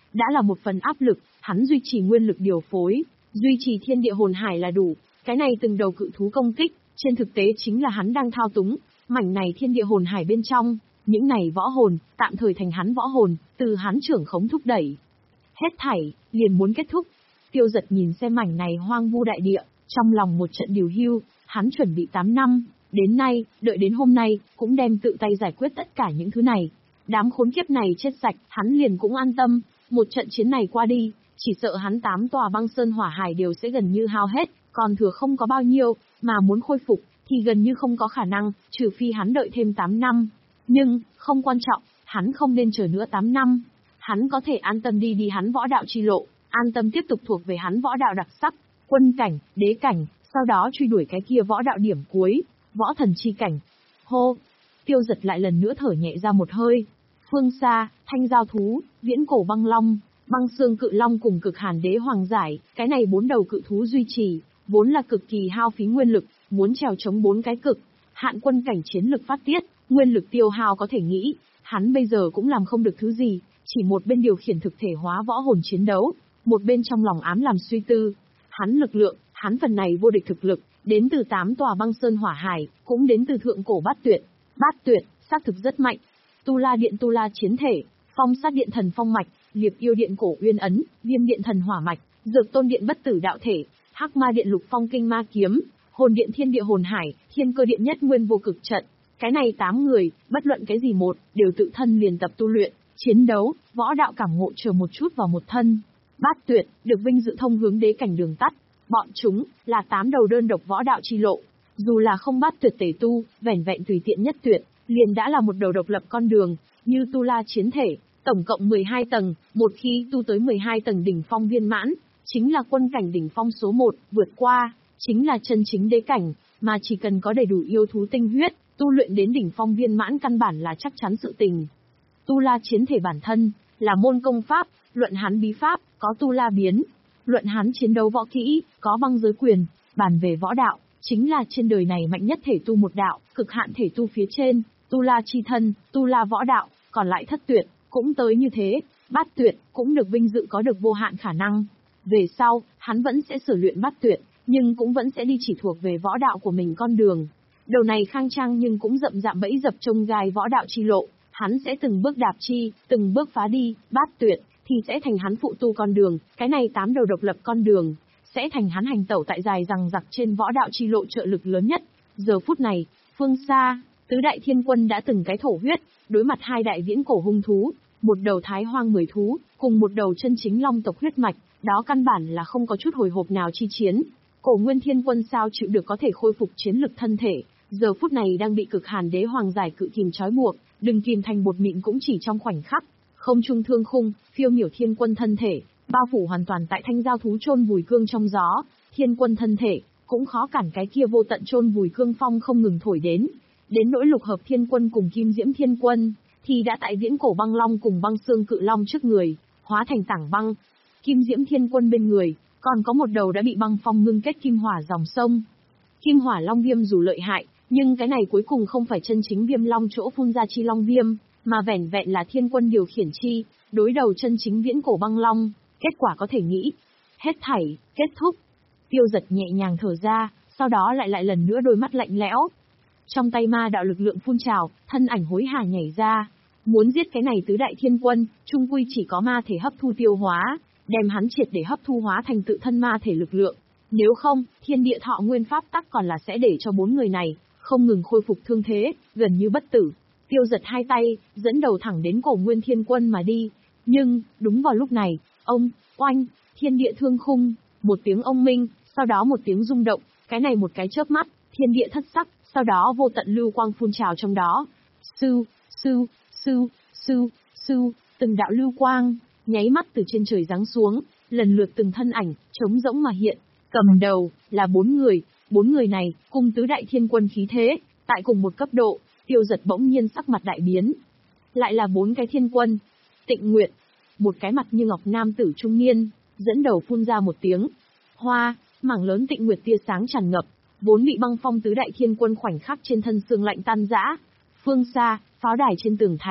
đã là một phần áp lực, hắn duy trì nguyên lực điều phối, duy trì thiên địa hồn hải là đủ, cái này từng đầu cự thú công kích, trên thực tế chính là hắn đang thao túng, mảnh này thiên địa hồn hải bên trong, những này võ hồn, tạm thời thành hắn võ hồn, từ hắn trưởng khống thúc đẩy. Hết thảy, liền muốn kết thúc. Tiêu Giật nhìn xem mảnh này hoang vu đại địa, trong lòng một trận điều hưu, hắn chuẩn bị tám năm, đến nay, đợi đến hôm nay, cũng đem tự tay giải quyết tất cả những thứ này. Đám khốn kiếp này chết sạch, hắn liền cũng an tâm, một trận chiến này qua đi, chỉ sợ hắn tám tòa băng sơn hỏa hải đều sẽ gần như hao hết, còn thừa không có bao nhiêu, mà muốn khôi phục, thì gần như không có khả năng, trừ phi hắn đợi thêm tám năm. Nhưng, không quan trọng, hắn không nên chờ nữa tám năm. Hắn có thể an tâm đi đi hắn võ đạo chi lộ, an tâm tiếp tục thuộc về hắn võ đạo đặc sắc, quân cảnh, đế cảnh, sau đó truy đuổi cái kia võ đạo điểm cuối, võ thần chi cảnh. Hô! Tiêu Giật lại lần nữa thở nhẹ ra một hơi. Phương xa, thanh giao thú, viễn cổ băng long, băng xương cự long cùng cực hàn đế hoàng giải, cái này bốn đầu cự thú duy trì, vốn là cực kỳ hao phí nguyên lực, muốn trèo chống bốn cái cực hạn quân cảnh chiến lực phát tiết, nguyên lực tiêu hao có thể nghĩ, hắn bây giờ cũng làm không được thứ gì, chỉ một bên điều khiển thực thể hóa võ hồn chiến đấu, một bên trong lòng ám làm suy tư. Hắn lực lượng, hắn phần này vô địch thực lực, đến từ tám tòa băng sơn hỏa hải, cũng đến từ thượng cổ bát tuyệt. Bát tuyệt, xác thực rất mạnh. Tu La Điện Tu La chiến thể, Phong Sát Điện Thần Phong mạch, Liệp Yêu Điện Cổ Uyên ấn, Viêm Điện Thần Hỏa mạch, Dược Tôn Điện Bất Tử đạo thể, Hắc Ma Điện Lục Phong Kinh Ma kiếm, Hồn Điện Thiên Địa Hồn Hải, Thiên Cơ Điện Nhất Nguyên Vô Cực trận. Cái này tám người, bất luận cái gì một, đều tự thân liền tập tu luyện, chiến đấu, võ đạo cảm ngộ chờ một chút vào một thân. Bát tuyệt, được vinh dự thông hướng đế cảnh đường tắt. Bọn chúng, là tám đầu đơn độc võ đạo chi lộ. Dù là không bát tuyệt tề tu, vẻn vẹn tùy tiện nhất tuyệt, liền đã là một đầu độc lập con đường, như Tu La chiến thể, tổng cộng mười hai tầng, một khi tu tới mười hai tầng đỉnh phong viên mãn, chính là quân cảnh đỉnh phong số một, vượt qua, chính là chân chính đế cảnh, mà chỉ cần có đầy đủ yêu thú tinh huyết, tu luyện đến đỉnh phong viên mãn căn bản là chắc chắn sự tình. Tu La chiến thể bản thân, là môn công pháp, luận hắn bí pháp, có Tu La biến, luận hắn chiến đấu võ kỹ, có băng giới quyền, bàn về võ đạo, chính là trên đời này mạnh nhất thể tu một đạo, cực hạn thể tu phía trên, Tu La chi thân, Tu La võ đạo, còn lại thất tuyệt, cũng tới như thế, bát tuyệt, cũng được vinh dự có được vô hạn khả năng. Về sau, hắn vẫn sẽ sử luyện bát tuyệt, nhưng cũng vẫn sẽ đi chỉ thuộc về võ đạo của mình con đường. Đầu này khang trang nhưng cũng rậm rạm bẫy dập trông gai võ đạo chi lộ, hắn sẽ từng bước đạp chi, từng bước phá đi, bát tuyệt, thì sẽ thành hắn phụ tu con đường, cái này tám đầu độc lập con đường, sẽ thành hắn hành tẩu tại dài rằng giặc trên võ đạo chi lộ trợ lực lớn nhất. Giờ phút này, phương xa, tứ đại thiên quân đã từng cái thổ huyết, đối mặt hai đại viễn cổ hung thú, một đầu thái hoang mười thú, cùng một đầu chân chính long tộc huyết mạch, đó căn bản là không có chút hồi hộp nào chi chiến. Cổ Nguyên Thiên Quân sao chịu được có thể khôi phục chiến lực thân thể, giờ phút này đang bị cực hàn đế hoàng giải cự kìm trói buộc, đừng kìm thành bột mịn cũng chỉ trong khoảnh khắc. Không trung thương khung, phiêu miểu thiên quân thân thể, bao phủ hoàn toàn tại thanh giao thú chôn vùi cương trong gió, thiên quân thân thể, cũng khó cản cái kia vô tận chôn vùi cương phong không ngừng thổi đến. Đến nỗi lục hợp thiên quân cùng kim diễm thiên quân, thì đã tại viễn cổ băng long cùng băng xương cự long trước người, hóa thành tảng băng. Kim diễm thiên quân bên người, còn có một đầu đã bị băng phong ngưng kết kim hỏa dòng sông. Kim hỏa long viêm dù lợi hại, nhưng cái này cuối cùng không phải chân chính viêm long chỗ phun ra chi long viêm, mà vẻn vẹn là thiên quân điều khiển chi, đối đầu chân chính viễn cổ băng long, kết quả có thể nghĩ. Hết thảy, kết thúc. Tiêu Giật nhẹ nhàng thở ra, sau đó lại lại lần nữa đôi mắt lạnh lẽo. Trong tay ma đạo lực lượng phun trào, thân ảnh hối hả nhảy ra. Muốn giết cái này tứ đại thiên quân, chung quy chỉ có ma thể hấp thu tiêu hóa, đem hắn triệt để hấp thu hóa thành tự thân ma thể lực lượng. Nếu không, thiên địa thọ nguyên pháp tắc còn là sẽ để cho bốn người này, không ngừng khôi phục thương thế, gần như bất tử. Tiêu Giật hai tay, dẫn đầu thẳng đến cổ Nguyên Thiên Quân mà đi. Nhưng, đúng vào lúc này, ông, oanh, thiên địa thương khung, một tiếng ông minh, sau đó một tiếng rung động, cái này một cái chớp mắt, thiên địa thất sắc, sau đó vô tận lưu quang phun trào trong đó. Sư, sư, sư, sư, sư, từng đạo lưu quang, nháy mắt từ trên trời giáng xuống, lần lượt từng thân ảnh, trống rỗng mà hiện. Cầm đầu, là bốn người, bốn người này, cùng tứ đại thiên quân khí thế, tại cùng một cấp độ. Tiêu Giật bỗng nhiên sắc mặt đại biến. Lại là bốn cái thiên quân. Tịnh Nguyệt, một cái mặt như ngọc nam tử trung niên, dẫn đầu phun ra một tiếng. Hoa, mảng lớn Tịnh Nguyệt tia sáng tràn ngập, vốn bị băng phong tứ đại thiên quân khoảnh khắc trên thân xương lạnh tan rã. Phương xa, pháo đài trên tường thành,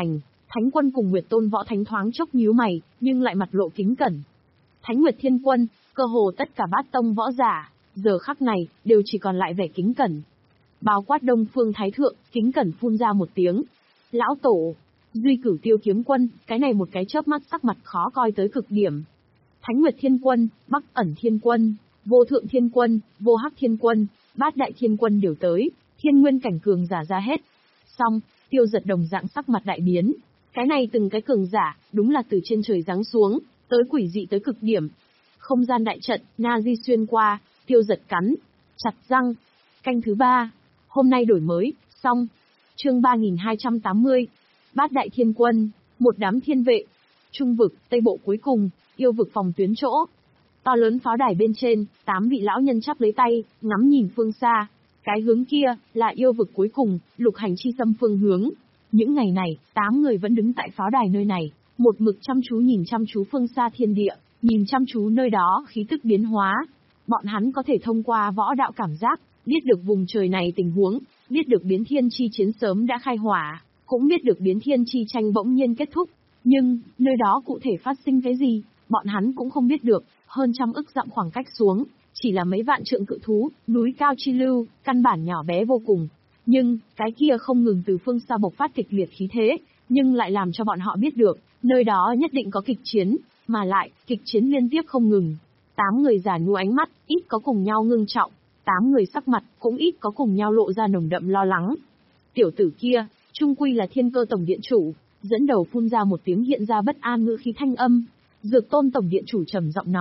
Thánh Quân cùng Nguyệt Tôn Võ Thánh thoáng chốc nhíu mày, nhưng lại mặt lộ kính cẩn. Thánh Nguyệt Thiên Quân, cơ hồ tất cả bát tông võ giả, giờ khắc này, đều chỉ còn lại vẻ kính cẩn. Bao quát Đông Phương Thái Thượng, kính cẩn phun ra một tiếng. Lão Tổ, Duy Cửu Tiêu Kiếm Quân, cái này một cái chớp mắt sắc mặt khó coi tới cực điểm. Thánh Nguyệt Thiên Quân, Bắc Ẩn Thiên Quân, Vô Thượng Thiên Quân, Vô Hắc Thiên Quân, Bát Đại Thiên Quân đều tới, thiên nguyên cảnh cường giả ra hết. Xong, Tiêu Giật đồng dạng sắc mặt đại biến. Cái này từng cái cường giả, đúng là từ trên trời giáng xuống, tới quỷ dị tới cực điểm. Không gian đại trận, na di xuyên qua, Tiêu Giật cắn chặt răng. Canh thứ ba, hôm nay đổi mới, xong. Chương ba nghìn hai trăm tám mươi. Bát Đại Thiên Quân, một đám thiên vệ. Trung vực, Tây Bộ cuối cùng, yêu vực phòng tuyến chỗ. To lớn pháo đài bên trên, tám vị lão nhân chắp lấy tay, ngắm nhìn phương xa. Cái hướng kia, là yêu vực cuối cùng, lục hành chi xâm phương hướng. Những ngày này, tám người vẫn đứng tại pháo đài nơi này, một mực chăm chú nhìn chăm chú phương xa thiên địa, nhìn chăm chú nơi đó khí tức biến hóa. Bọn hắn có thể thông qua võ đạo cảm giác, biết được vùng trời này tình huống, biết được biến thiên chi chiến sớm đã khai hỏa, cũng biết được biến thiên chi tranh bỗng nhiên kết thúc. Nhưng, nơi đó cụ thể phát sinh cái gì, bọn hắn cũng không biết được. Hơn trăm ức dặm khoảng cách xuống, chỉ là mấy vạn trượng cự thú, núi cao chi lưu, căn bản nhỏ bé vô cùng. Nhưng, cái kia không ngừng từ phương xa bộc phát kịch liệt khí thế, nhưng lại làm cho bọn họ biết được, nơi đó nhất định có kịch chiến, mà lại, kịch chiến liên tiếp không ngừng. Tám người già nua ánh mắt, ít có cùng nhau ngưng trọng, tám người sắc mặt, cũng ít có cùng nhau lộ ra nồng đậm lo lắng. Tiểu tử kia, trung quy là Thiên Cơ Tổng Điện Chủ, dẫn đầu phun ra một tiếng hiện ra bất an ngữ khí thanh âm. Dược Tôn Tổng Điện Chủ trầm giọng nói.